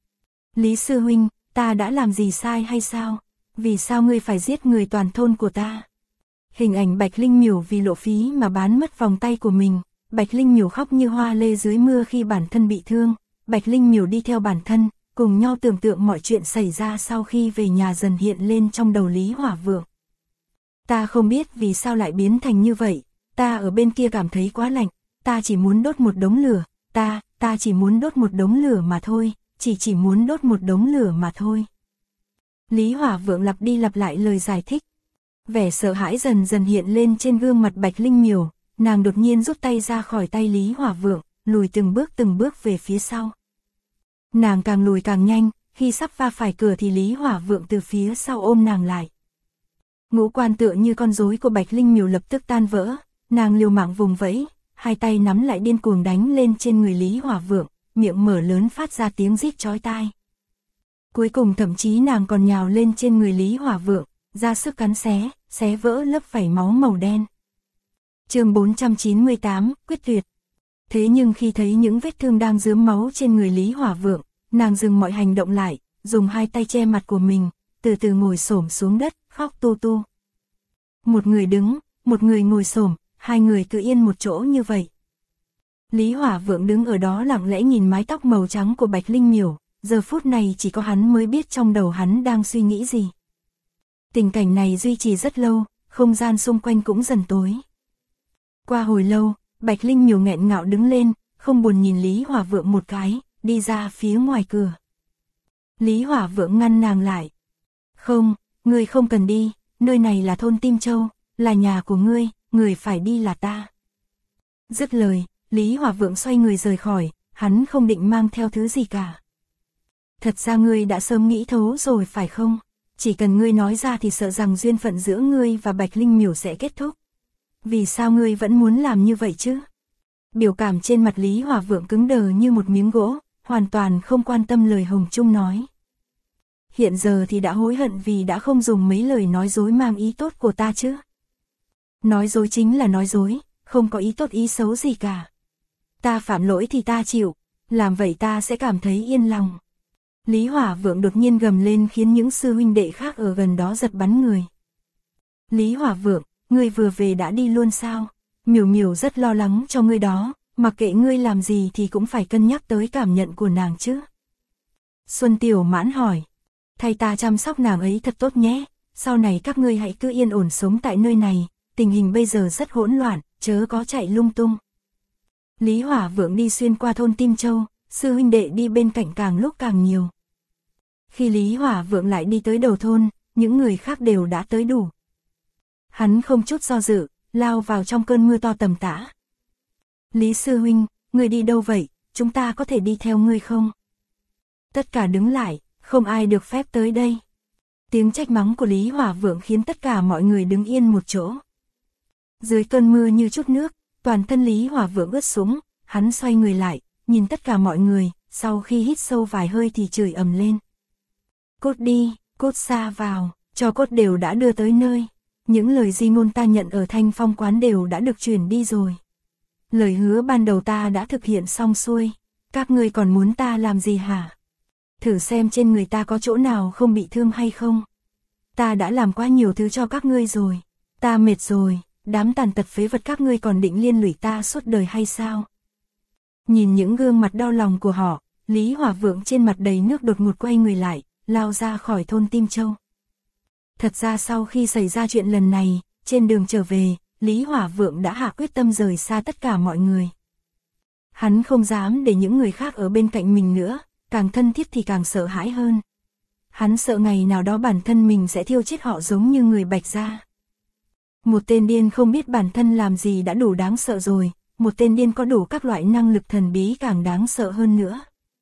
Lý sư huynh, ta đã làm gì sai hay sao? Vì sao ngươi phải giết người toàn thôn của ta? Hình ảnh Bạch Linh Miểu vì lộ phí mà bán mất vòng tay của mình, Bạch Linh Miểu khóc như hoa lê dưới mưa khi bản thân bị thương, Bạch Linh Miểu đi theo bản thân, cùng nhau tưởng tượng mọi chuyện xảy ra sau khi về nhà dần hiện lên trong đầu Lý Hỏa Vượng. Ta không biết vì sao lại biến thành như vậy, ta ở bên kia cảm thấy quá lạnh, ta chỉ muốn đốt một đống lửa, ta chỉ muốn đốt một đống lửa mà thôi, chỉ muốn đốt một đống lửa mà thôi. Lý Hỏa Vượng lặp đi lặp lại lời giải thích. Vẻ sợ hãi dần dần hiện lên trên gương mặt Bạch Linh Miểu, nàng đột nhiên rút tay ra khỏi tay Lý Hỏa Vượng, lùi từng bước về phía sau. Nàng càng lùi càng nhanh, khi sắp va phải cửa thì Lý Hỏa Vượng từ phía sau ôm nàng lại. Ngũ quan tựa như con rối của Bạch Linh Miểu lập tức tan vỡ, nàng liều mạng vùng vẫy, hai tay nắm lại điên cuồng đánh lên trên người Lý Hỏa Vượng, miệng mở lớn phát ra tiếng rít chói tai. Cuối cùng thậm chí nàng còn nhào lên trên người Lý Hỏa Vượng, ra sức cắn xé vỡ lớp vảy máu màu đen. Chương 498, quyết tuyệt. Thế nhưng khi thấy những vết thương đang rướm máu trên người Lý Hỏa Vượng, nàng dừng mọi hành động lại, dùng hai tay che mặt của mình, từ từ ngồi xổm xuống đất, khóc tu tu. Một người đứng, một người ngồi xổm, hai người cứ yên một chỗ như vậy. Lý Hỏa Vượng đứng ở đó lặng lẽ nhìn mái tóc màu trắng của Bạch Linh Miểu, giờ phút này chỉ có hắn mới biết trong đầu hắn đang suy nghĩ gì. Tình cảnh này duy trì rất lâu, không gian xung quanh cũng dần tối. Qua hồi lâu, Bạch Linh Miểu nghẹn ngạo đứng lên, không buồn nhìn Lý Hỏa Vượng một cái, đi ra phía ngoài cửa. Lý Hỏa Vượng ngăn nàng lại. Không, ngươi không cần đi, nơi này là thôn Tim Châu, là nhà của ngươi, người phải đi là ta. Dứt lời, Lý Hỏa Vượng xoay người rời khỏi, hắn không định mang theo thứ gì cả. Thật ra ngươi đã sớm nghĩ thấu rồi phải không? Chỉ cần ngươi nói ra thì sợ rằng duyên phận giữa ngươi và Bạch Linh Miểu sẽ kết thúc. Vì sao ngươi vẫn muốn làm như vậy chứ? Biểu cảm trên mặt Lý Hỏa Vượng cứng đờ như một miếng gỗ, hoàn toàn không quan tâm lời Hồng Trung nói. Hiện giờ thì đã hối hận vì đã không dùng mấy lời nói dối mang ý tốt của ta chứ. Nói dối chính là nói dối, không có ý tốt ý xấu gì cả. Ta phạm lỗi thì ta chịu, làm vậy ta sẽ cảm thấy yên lòng. Lý Hỏa Vượng đột nhiên gầm lên khiến những sư huynh đệ khác ở gần đó giật bắn người. Lý Hỏa Vượng, ngươi vừa về đã đi luôn sao? Miểu Miểu rất lo lắng cho ngươi đó, mặc kệ ngươi làm gì thì cũng phải cân nhắc tới cảm nhận của nàng chứ. Xuân Tiểu Mãn hỏi, thay ta chăm sóc nàng ấy thật tốt nhé, sau này các ngươi hãy cứ yên ổn sống tại nơi này, tình hình bây giờ rất hỗn loạn, chớ có chạy lung tung. Lý Hỏa Vượng đi xuyên qua thôn Tim Châu, sư huynh đệ đi bên cạnh càng lúc càng nhiều. Khi Lý Hỏa Vượng lại đi tới đầu thôn, những người khác đều đã tới đủ. Hắn không chút do dự, lao vào trong cơn mưa to tầm tã. Lý sư huynh, người đi đâu vậy, chúng ta có thể đi theo ngươi không? Tất cả đứng lại, không ai được phép tới đây. Tiếng trách mắng của Lý Hỏa Vượng khiến tất cả mọi người đứng yên một chỗ. Dưới cơn mưa như chút nước, toàn thân Lý Hỏa Vượng ướt sũng, hắn xoay người lại, nhìn tất cả mọi người, sau khi hít sâu vài hơi thì chửi ầm lên. Cốt đi, cốt xa vào, cho cốt đều đã đưa tới nơi. Những lời di ngôn ta nhận ở Thanh Phong quán đều đã được chuyển đi rồi. Lời hứa ban đầu ta đã thực hiện xong xuôi, các ngươi còn muốn ta làm gì hả? Thử xem trên người ta có chỗ nào không bị thương hay không. Ta đã làm quá nhiều thứ cho các ngươi rồi, ta mệt rồi, đám tàn tật phế vật các ngươi còn định liên lụy ta suốt đời hay sao? Nhìn những gương mặt đau lòng của họ, Lý Hỏa Vượng trên mặt đầy nước đột ngột quay người lại, lao ra khỏi thôn Tim Châu. Thật ra sau khi xảy ra chuyện lần này, trên đường trở về, Lý Hỏa Vượng đã hạ quyết tâm rời xa tất cả mọi người. Hắn không dám để những người khác ở bên cạnh mình nữa, càng thân thiết thì càng sợ hãi hơn. Hắn sợ ngày nào đó bản thân mình sẽ thiêu chết họ giống như người Bạch gia. Một tên điên không biết bản thân làm gì đã đủ đáng sợ rồi, một tên điên có đủ các loại năng lực thần bí càng đáng sợ hơn nữa.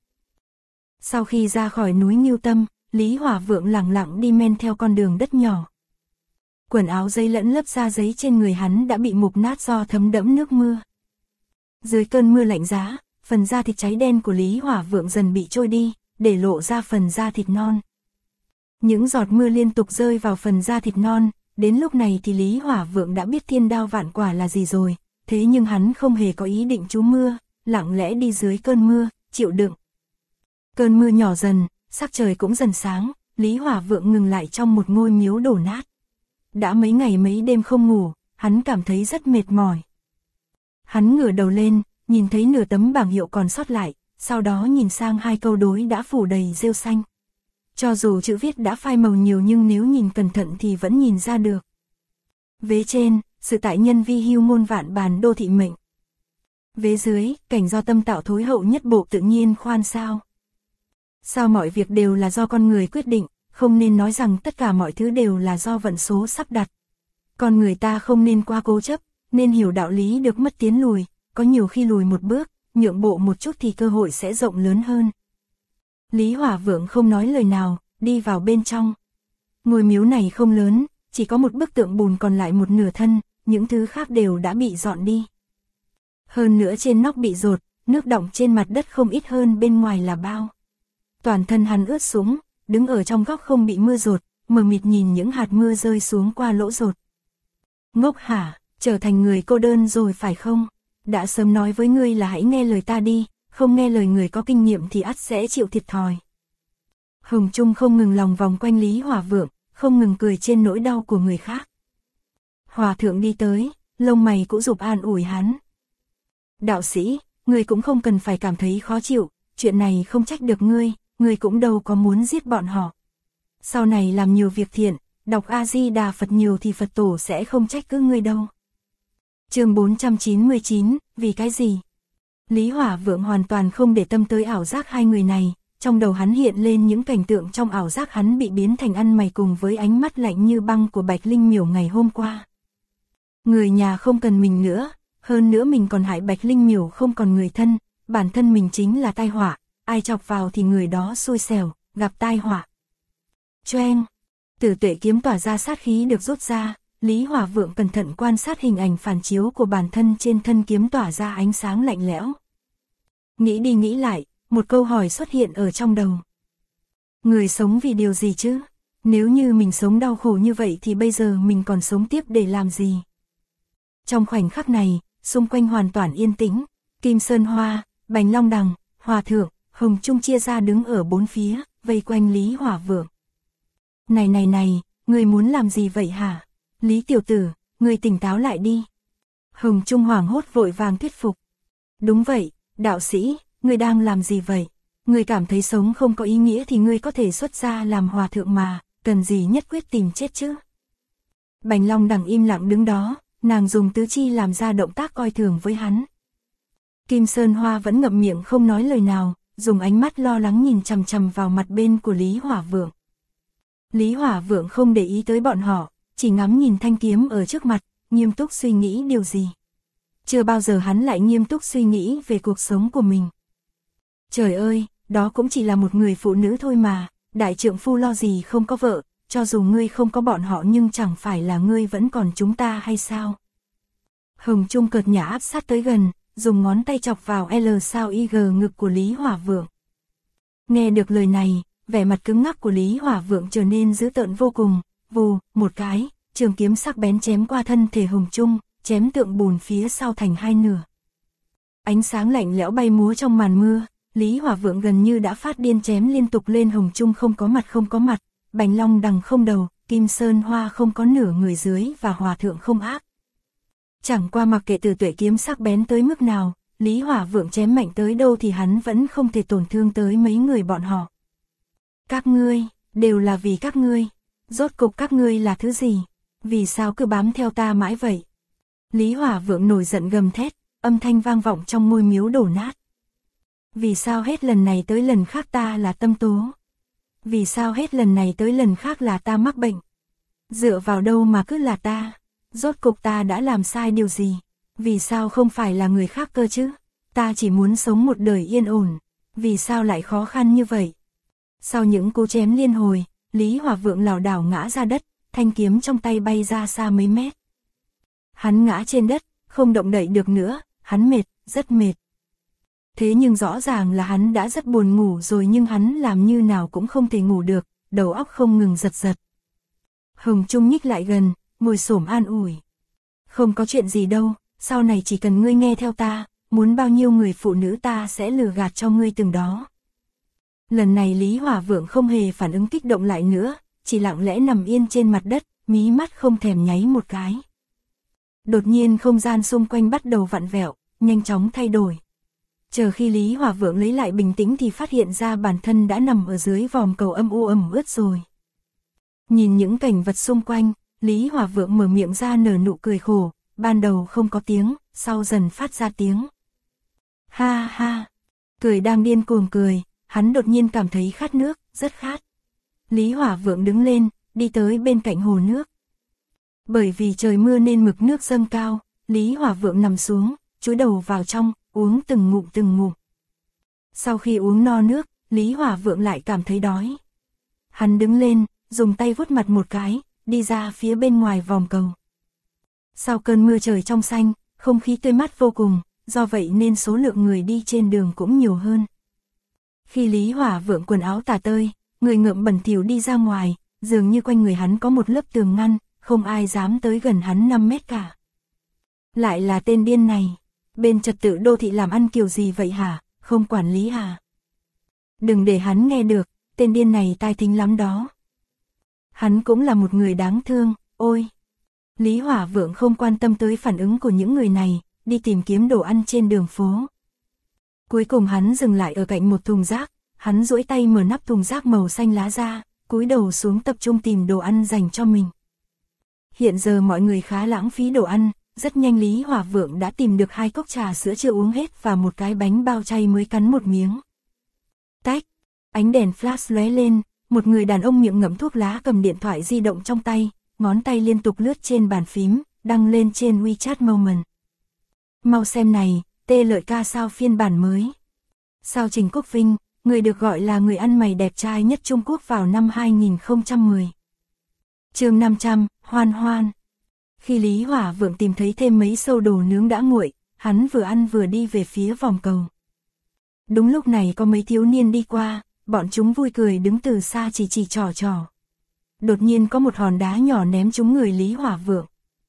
Sau khi ra khỏi núi Ngưu Tâm, Lý Hỏa Vượng lặng lặng đi men theo con đường đất nhỏ. quần áo giấy lẫn lớp da giấy trên người hắn đã bị mục nát do thấm đẫm nước mưa. Dưới cơn mưa lạnh giá, phần da thịt cháy đen của Lý Hỏa Vượng dần bị trôi đi, để lộ ra phần da thịt non. Những giọt mưa liên tục rơi vào phần da thịt non, đến lúc này thì Lý Hỏa Vượng đã biết thiên đao vạn quả là gì rồi, thế nhưng hắn không hề có ý định trú mưa, lặng lẽ đi dưới cơn mưa, chịu đựng. Cơn mưa nhỏ dần, sắc trời cũng dần sáng, Lý Hỏa Vượng ngừng lại trong một ngôi miếu đổ nát. Đã mấy ngày mấy đêm không ngủ, hắn cảm thấy rất mệt mỏi. Hắn ngửa đầu lên, nhìn thấy nửa tấm bảng hiệu còn sót lại, sau đó nhìn sang hai câu đối đã phủ đầy rêu xanh. Cho dù chữ viết đã phai màu nhiều nhưng nếu nhìn cẩn thận thì vẫn nhìn ra được. Vế trên, sự tại nhân vi hưu ngôn vạn bàn đô thị mệnh. Vế dưới, cảnh do tâm tạo thối hậu nhất bộ tự nhiên khoan sao. Sao mọi việc đều là do con người quyết định, không nên nói rằng tất cả mọi thứ đều là do vận số sắp đặt. Con người ta không nên quá cố chấp, nên hiểu đạo lý được mất tiến lùi, có nhiều khi lùi một bước, nhượng bộ một chút thì cơ hội sẽ rộng lớn hơn. Lý Hỏa Vượng không nói lời nào, đi vào bên trong. Ngôi miếu này không lớn, chỉ có một bức tượng bùn còn lại một nửa thân, những thứ khác đều đã bị dọn đi. Hơn nữa trên nóc bị dột, nước đọng trên mặt đất không ít hơn bên ngoài là bao. Toàn thân hắn ướt sũng, đứng ở trong góc không bị mưa dột, mờ mịt nhìn những hạt mưa rơi xuống qua lỗ dột. Ngốc hả, trở thành người cô đơn rồi phải không? Đã sớm nói với ngươi là hãy nghe lời ta đi, không nghe lời người có kinh nghiệm thì ắt sẽ chịu thiệt thòi. Hồng Trung không ngừng lòng vòng quanh Lý Hỏa Vượng, không ngừng cười trên nỗi đau của người khác. Hòa thượng đi tới, lông mày cũng giục an ủi hắn. Đạo sĩ, ngươi cũng không cần phải cảm thấy khó chịu, chuyện này không trách được ngươi cũng đâu có muốn giết bọn họ. Sau này làm nhiều việc thiện, đọc A-di-đà Phật nhiều thì Phật tổ sẽ không trách cứ ngươi đâu. Chương 499, vì cái gì? Lý Hỏa Vượng hoàn toàn không để tâm tới ảo giác hai người này, trong đầu hắn hiện lên những cảnh tượng trong ảo giác hắn bị biến thành ăn mày cùng với ánh mắt lạnh như băng của Bạch Linh Miểu ngày hôm qua. Người nhà không cần mình nữa, hơn nữa mình còn hại Bạch Linh Miểu không còn người thân, bản thân mình chính là tai họa, ai chọc vào thì người đó xui xẻo, gặp tai họa. Choeng, Tử Tuệ kiếm tỏa ra sát khí được rút ra, Lý Hỏa Vượng cẩn thận quan sát hình ảnh phản chiếu của bản thân trên thân kiếm tỏa ra ánh sáng lạnh lẽo. Nghĩ đi nghĩ lại, một câu hỏi xuất hiện ở trong đầu. Người sống vì điều gì chứ? Nếu như mình sống đau khổ như vậy thì bây giờ mình còn sống tiếp để làm gì? Trong khoảnh khắc này, xung quanh hoàn toàn yên tĩnh, Kim Sơn Hoa, Bành Long Đằng, Hòa Thượng, Hồng Trung chia ra đứng ở bốn phía, vây quanh Lý Hỏa Vượng. Này, người muốn làm gì vậy hả? Lý tiểu tử, người tỉnh táo lại đi. Hồng Trung hoảng hốt vội vàng thuyết phục. Đúng vậy, đạo sĩ, người đang làm gì vậy? Người cảm thấy sống không có ý nghĩa thì người có thể xuất gia làm hòa thượng mà, cần gì nhất quyết tìm chết chứ? Bành Long Đằng im lặng đứng đó, nàng dùng tứ chi làm ra động tác coi thường với hắn. Kim Sơn Hoa vẫn ngậm miệng không nói lời nào, dùng ánh mắt lo lắng nhìn chằm chằm vào mặt bên của Lý Hỏa Vượng. Lý Hỏa Vượng không để ý tới bọn họ, chỉ ngắm nhìn thanh kiếm ở trước mặt, nghiêm túc suy nghĩ điều gì. Chưa bao giờ hắn lại nghiêm túc suy nghĩ về cuộc sống của mình. Trời ơi, đó cũng chỉ là một người phụ nữ thôi mà, đại trượng phu lo gì không có vợ, cho dù ngươi không có bọn họ nhưng chẳng phải là ngươi vẫn còn chúng ta hay sao? Hồng Trung cợt nhả áp sát tới gần, dùng ngón tay chọc vào L sao IG ngực của Lý Hỏa Vượng. Nghe được lời này, vẻ mặt cứng ngắc của Lý Hỏa Vượng trở nên dữ tợn vô cùng, vù, một cái, trường kiếm sắc bén chém qua thân thể Hồng Trung, chém tượng bùn phía sau thành hai nửa. Ánh sáng lạnh lẽo bay múa trong màn mưa, Lý Hỏa Vượng gần như đã phát điên chém liên tục lên Hồng Trung không có mặt, Bành Long Đằng không đầu, Kim Sơn Hoa không có nửa người dưới và Hòa Thượng không ác. Chẳng qua mặc kệ Tử Tuệ kiếm sắc bén tới mức nào, Lý Hỏa Vượng chém mạnh tới đâu thì hắn vẫn không thể tổn thương tới mấy người bọn họ. Các ngươi, đều là vì các ngươi, rốt cục các ngươi là thứ gì? Vì sao cứ bám theo ta mãi vậy? Lý Hỏa Vượng nổi giận gầm thét, âm thanh vang vọng trong ngôi miếu đổ nát. Vì sao hết lần này tới lần khác ta là tâm tố? Vì sao hết lần này tới lần khác là ta mắc bệnh? Dựa vào đâu mà cứ là ta? Rốt cục ta đã làm sai điều gì? Vì sao không phải là người khác cơ chứ? Ta chỉ muốn sống một đời yên ổn. Vì sao lại khó khăn như vậy? Sau những cú chém liên hồi, Lý Hỏa Vượng lảo đảo ngã ra đất, thanh kiếm trong tay bay ra xa mấy mét. Hắn ngã trên đất, không động đậy được nữa, hắn mệt, rất mệt. Thế nhưng rõ ràng là hắn đã rất buồn ngủ rồi nhưng hắn làm như nào cũng không thể ngủ được, đầu óc không ngừng giật giật. Hồng Trung nhích lại gần, ngồi xổm an ủi. Không có chuyện gì đâu, sau này chỉ cần ngươi nghe theo ta, muốn bao nhiêu người phụ nữ ta sẽ lừa gạt cho ngươi từng đó. Lần này Lý Hỏa Vượng không hề phản ứng kích động lại nữa, chỉ lặng lẽ nằm yên trên mặt đất, mí mắt không thèm nháy một cái. Đột nhiên không gian xung quanh bắt đầu vặn vẹo, nhanh chóng thay đổi. Chờ khi Lý Hỏa Vượng lấy lại bình tĩnh thì phát hiện ra bản thân đã nằm ở dưới vòm cầu âm u ẩm ướt rồi. Nhìn những cảnh vật xung quanh, Lý Hỏa Vượng mở miệng ra nở nụ cười khổ, ban đầu không có tiếng, sau dần phát ra tiếng. Ha ha, cười đang điên cuồng cười, hắn đột nhiên cảm thấy khát nước, rất khát. Lý Hỏa Vượng đứng lên, đi tới bên cạnh hồ nước. Bởi vì trời mưa nên mực nước dâng cao, Lý Hỏa Vượng nằm xuống, chúi đầu vào trong, uống từng ngụm từng ngụm. Sau khi uống no nước, Lý Hỏa Vượng lại cảm thấy đói. Hắn đứng lên, dùng tay vuốt mặt một cái, đi ra phía bên ngoài vòm cầu. Sau cơn mưa trời trong xanh, không khí tươi mát vô cùng, do vậy nên số lượng người đi trên đường cũng nhiều hơn. Khi Lý Hỏa Vượng quần áo tả tơi, người ngợm bẩn thỉu đi ra ngoài, dường như quanh người hắn có một lớp tường ngăn, không ai dám tới gần hắn 5 mét cả. Lại là tên điên này, bên trật tự đô thị làm ăn kiểu gì vậy hả, không quản lý hả? Đừng để hắn nghe được, tên điên này tai thính lắm đó. Hắn cũng là một người đáng thương, ôi. Lý Hỏa Vượng không quan tâm tới phản ứng của những người này, đi tìm kiếm đồ ăn trên đường phố. Cuối cùng hắn dừng lại ở cạnh một thùng rác, hắn duỗi tay mở nắp thùng rác màu xanh lá ra, cúi đầu xuống tập trung tìm đồ ăn dành cho mình. Hiện giờ mọi người khá lãng phí đồ ăn, rất nhanh Lý Hỏa Vượng đã tìm được 2 cốc trà sữa chưa uống hết và một cái bánh bao chay mới cắn một miếng. Tách, ánh đèn flash lóe lên, một người đàn ông miệng ngậm thuốc lá cầm điện thoại di động trong tay, ngón tay liên tục lướt trên bàn phím, đăng lên trên WeChat Moment. Mau xem này, Tê Lợi Ca sao phiên bản mới. Sao Trình Quốc Vinh, người được gọi là người ăn mày đẹp trai nhất Trung Quốc vào năm 2010. Chương 500, Hoan Hoan. Khi Lý Hỏa Vượng tìm thấy thêm mấy xâu đồ nướng đã nguội, hắn vừa ăn vừa đi về phía vòm cầu. Đúng lúc này có mấy thiếu niên đi qua, bọn chúng vui cười đứng từ xa chỉ trò. Đột nhiên có một hòn đá nhỏ ném trúng người Lý Hỏa Vượng.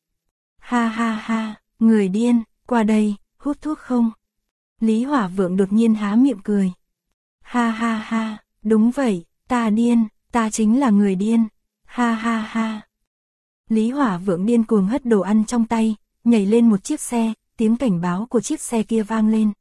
Ha ha ha, người điên, qua đây, hút thuốc không? Lý Hỏa Vượng đột nhiên há miệng cười. Ha ha ha, đúng vậy, ta điên, ta chính là người điên. Ha ha ha. Lý Hỏa Vượng điên cuồng hất đồ ăn trong tay, nhảy lên một chiếc xe, tiếng cảnh báo của chiếc xe kia vang lên.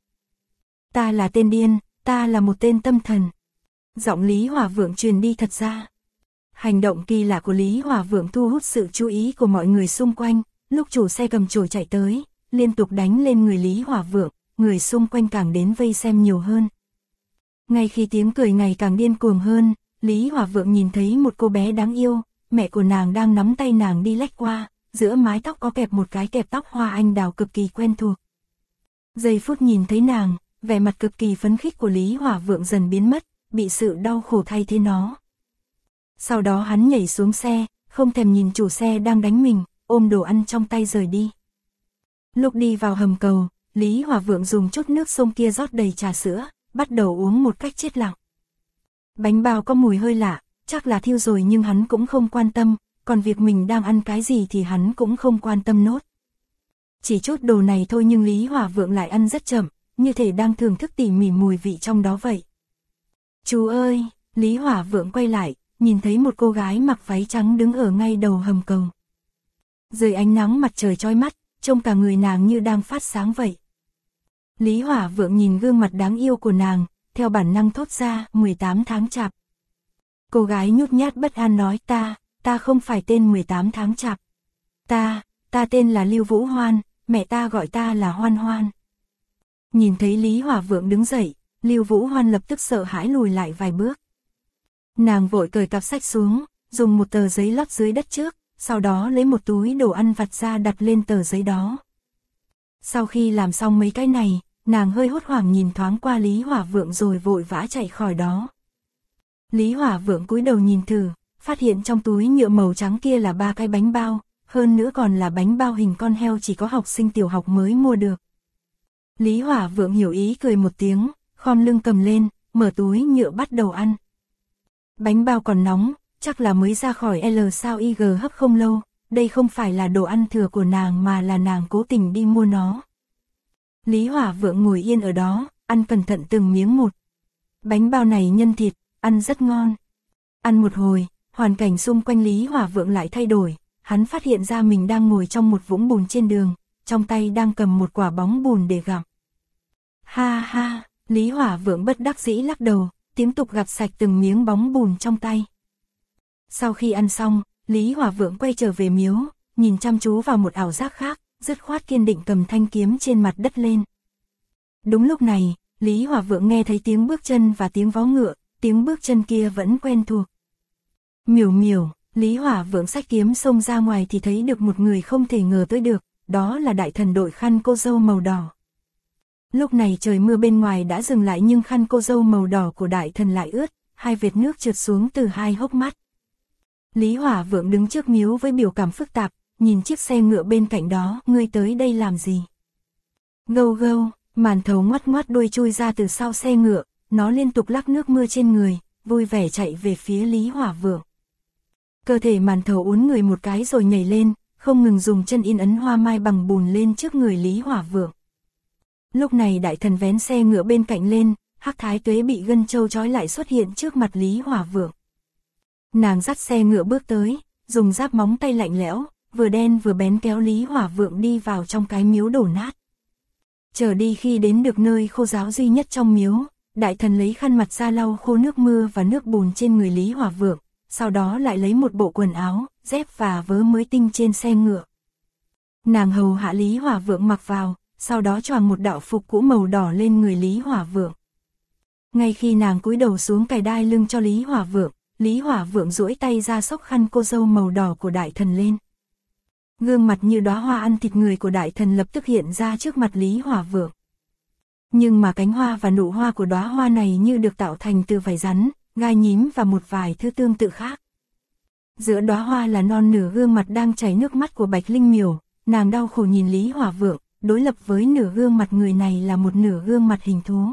Ta là tên điên, ta là một tên tâm thần. Giọng Lý Hỏa Vượng truyền đi thật ra. Hành động kỳ lạ của Lý Hỏa Vượng thu hút sự chú ý của mọi người xung quanh, lúc chủ xe cầm chổi chạy tới, liên tục đánh lên người Lý Hỏa Vượng, người xung quanh càng đến vây xem nhiều hơn. Ngay khi tiếng cười ngày càng điên cuồng hơn, Lý Hỏa Vượng nhìn thấy một cô bé đáng yêu, mẹ của nàng đang nắm tay nàng đi lách qua, giữa mái tóc có kẹp một cái kẹp tóc hoa anh đào cực kỳ quen thuộc. Giây phút nhìn thấy nàng, vẻ mặt cực kỳ phấn khích của Lý Hỏa Vượng dần biến mất, bị sự đau khổ thay thế nó. Sau đó hắn nhảy xuống xe, không thèm nhìn chủ xe đang đánh mình, ôm đồ ăn trong tay rời đi. Lúc đi vào hầm cầu, Lý Hỏa Vượng dùng chút nước sông kia rót đầy trà sữa, bắt đầu uống một cách chết lặng. Bánh bao có mùi hơi lạ, chắc là thiêu rồi nhưng hắn cũng không quan tâm, còn việc mình đang ăn cái gì thì hắn cũng không quan tâm nốt. Chỉ chút đồ này thôi nhưng Lý Hỏa Vượng lại ăn rất chậm, như thể đang thưởng thức tỉ mỉ mùi vị trong đó vậy. Chú ơi, Lý Hỏa Vượng quay lại, nhìn thấy một cô gái mặc váy trắng đứng ở ngay đầu hầm cầu. Dưới ánh nắng mặt trời chói mắt, trông cả người nàng như đang phát sáng vậy. Lý Hỏa Vượng nhìn gương mặt đáng yêu của nàng, theo bản năng thốt ra 18 tháng chạp. Cô gái nhút nhát bất an nói ta không phải tên 18 tháng chạp. Ta tên là Lưu Vũ Hoan, mẹ ta gọi ta là Hoan Hoan. Nhìn thấy Lý Hỏa Vượng đứng dậy, Lưu Vũ Hoan lập tức sợ hãi lùi lại vài bước. Nàng vội cởi cặp sách xuống, dùng một tờ giấy lót dưới đất trước, sau đó lấy một túi đồ ăn vặt ra đặt lên tờ giấy đó. Sau khi làm xong mấy cái này, nàng hơi hốt hoảng nhìn thoáng qua Lý Hỏa Vượng rồi vội vã chạy khỏi đó. Lý Hỏa Vượng cúi đầu nhìn thử, phát hiện trong túi nhựa màu trắng kia là 3 cái bánh bao, hơn nữa còn là bánh bao hình con heo chỉ có học sinh tiểu học mới mua được. Lý Hỏa Vượng hiểu ý cười một tiếng, khom lưng cầm lên, mở túi nhựa bắt đầu ăn. Bánh bao còn nóng, chắc là mới ra khỏi L sao IG hấp không lâu, đây không phải là đồ ăn thừa của nàng mà là nàng cố tình đi mua nó. Lý Hỏa Vượng ngồi yên ở đó, ăn cẩn thận từng miếng một. Bánh bao này nhân thịt, ăn rất ngon. Ăn một hồi, hoàn cảnh xung quanh Lý Hỏa Vượng lại thay đổi, hắn phát hiện ra mình đang ngồi trong một vũng bùn trên đường, trong tay đang cầm một quả bóng bùn để gặm. Ha ha, Lý Hỏa Vượng bất đắc dĩ lắc đầu, tiếp tục gặm sạch từng miếng bóng bùn trong tay. Sau khi ăn xong, Lý Hỏa Vượng quay trở về miếu, nhìn chăm chú vào một ảo giác khác, dứt khoát kiên định cầm thanh kiếm trên mặt đất lên. Đúng lúc này, Lý Hỏa Vượng nghe thấy tiếng bước chân và tiếng vó ngựa, tiếng bước chân kia vẫn quen thuộc. Miểu miểu, Lý Hỏa Vượng xách kiếm xông ra ngoài thì thấy được một người không thể ngờ tới được, đó là đại thần đội khăn cô dâu màu đỏ. Lúc này trời mưa bên ngoài đã dừng lại nhưng khăn cô dâu màu đỏ của đại thần lại ướt, hai vệt nước trượt xuống từ hai hốc mắt. Lý Hỏa Vượng đứng trước miếu với biểu cảm phức tạp, nhìn chiếc xe ngựa bên cạnh đó, ngươi tới đây làm gì? Gâu gâu, màn thầu ngoắt ngoắt đuôi chui ra từ sau xe ngựa, nó liên tục lắc nước mưa trên người, vui vẻ chạy về phía Lý Hỏa Vượng. Cơ thể màn thầu uốn người một cái rồi nhảy lên, không ngừng dùng chân in ấn hoa mai bằng bùn lên trước người Lý Hỏa Vượng. Lúc này đại thần vén xe ngựa bên cạnh lên, Hắc Thái Tuế bị gân châu trói lại xuất hiện trước mặt Lý Hỏa Vượng. Nàng dắt xe ngựa bước tới, dùng giáp móng tay lạnh lẽo, vừa đen vừa bén kéo Lý Hỏa Vượng đi vào trong cái miếu đổ nát. Chờ đi khi đến được nơi khô ráo duy nhất trong miếu, đại thần lấy khăn mặt ra lau khô nước mưa và nước bùn trên người Lý Hỏa Vượng, sau đó lại lấy một bộ quần áo, dép và vớ mới tinh trên xe ngựa. Nàng hầu hạ Lý Hỏa Vượng mặc vào, sau đó choàng một đạo phục cũ màu đỏ lên người Lý Hỏa Vượng. Ngay khi nàng cúi đầu xuống cài đai lưng cho Lý Hỏa Vượng duỗi tay ra xốc khăn cô dâu màu đỏ của đại thần lên. Gương mặt như đóa hoa ăn thịt người của đại thần lập tức hiện ra trước mặt Lý Hỏa Vượng. Nhưng mà cánh hoa và nụ hoa của đóa hoa này như được tạo thành từ vảy rắn, gai nhím và một vài thứ tương tự khác. Giữa đóa hoa là non nửa gương mặt đang chảy nước mắt của Bạch Linh Miểu, nàng đau khổ nhìn Lý Hỏa Vượng, đối lập với nửa gương mặt người này là một nửa gương mặt hình thú.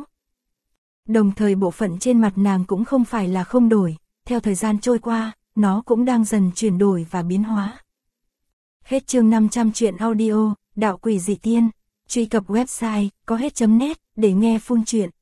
Đồng thời bộ phận trên mặt nàng cũng không phải là không đổi, theo thời gian trôi qua, nó cũng đang dần chuyển đổi và biến hóa. Hết chương 500 truyện audio, Đạo Quỷ Dị Tiên, truy cập website có hết.net để nghe full truyện.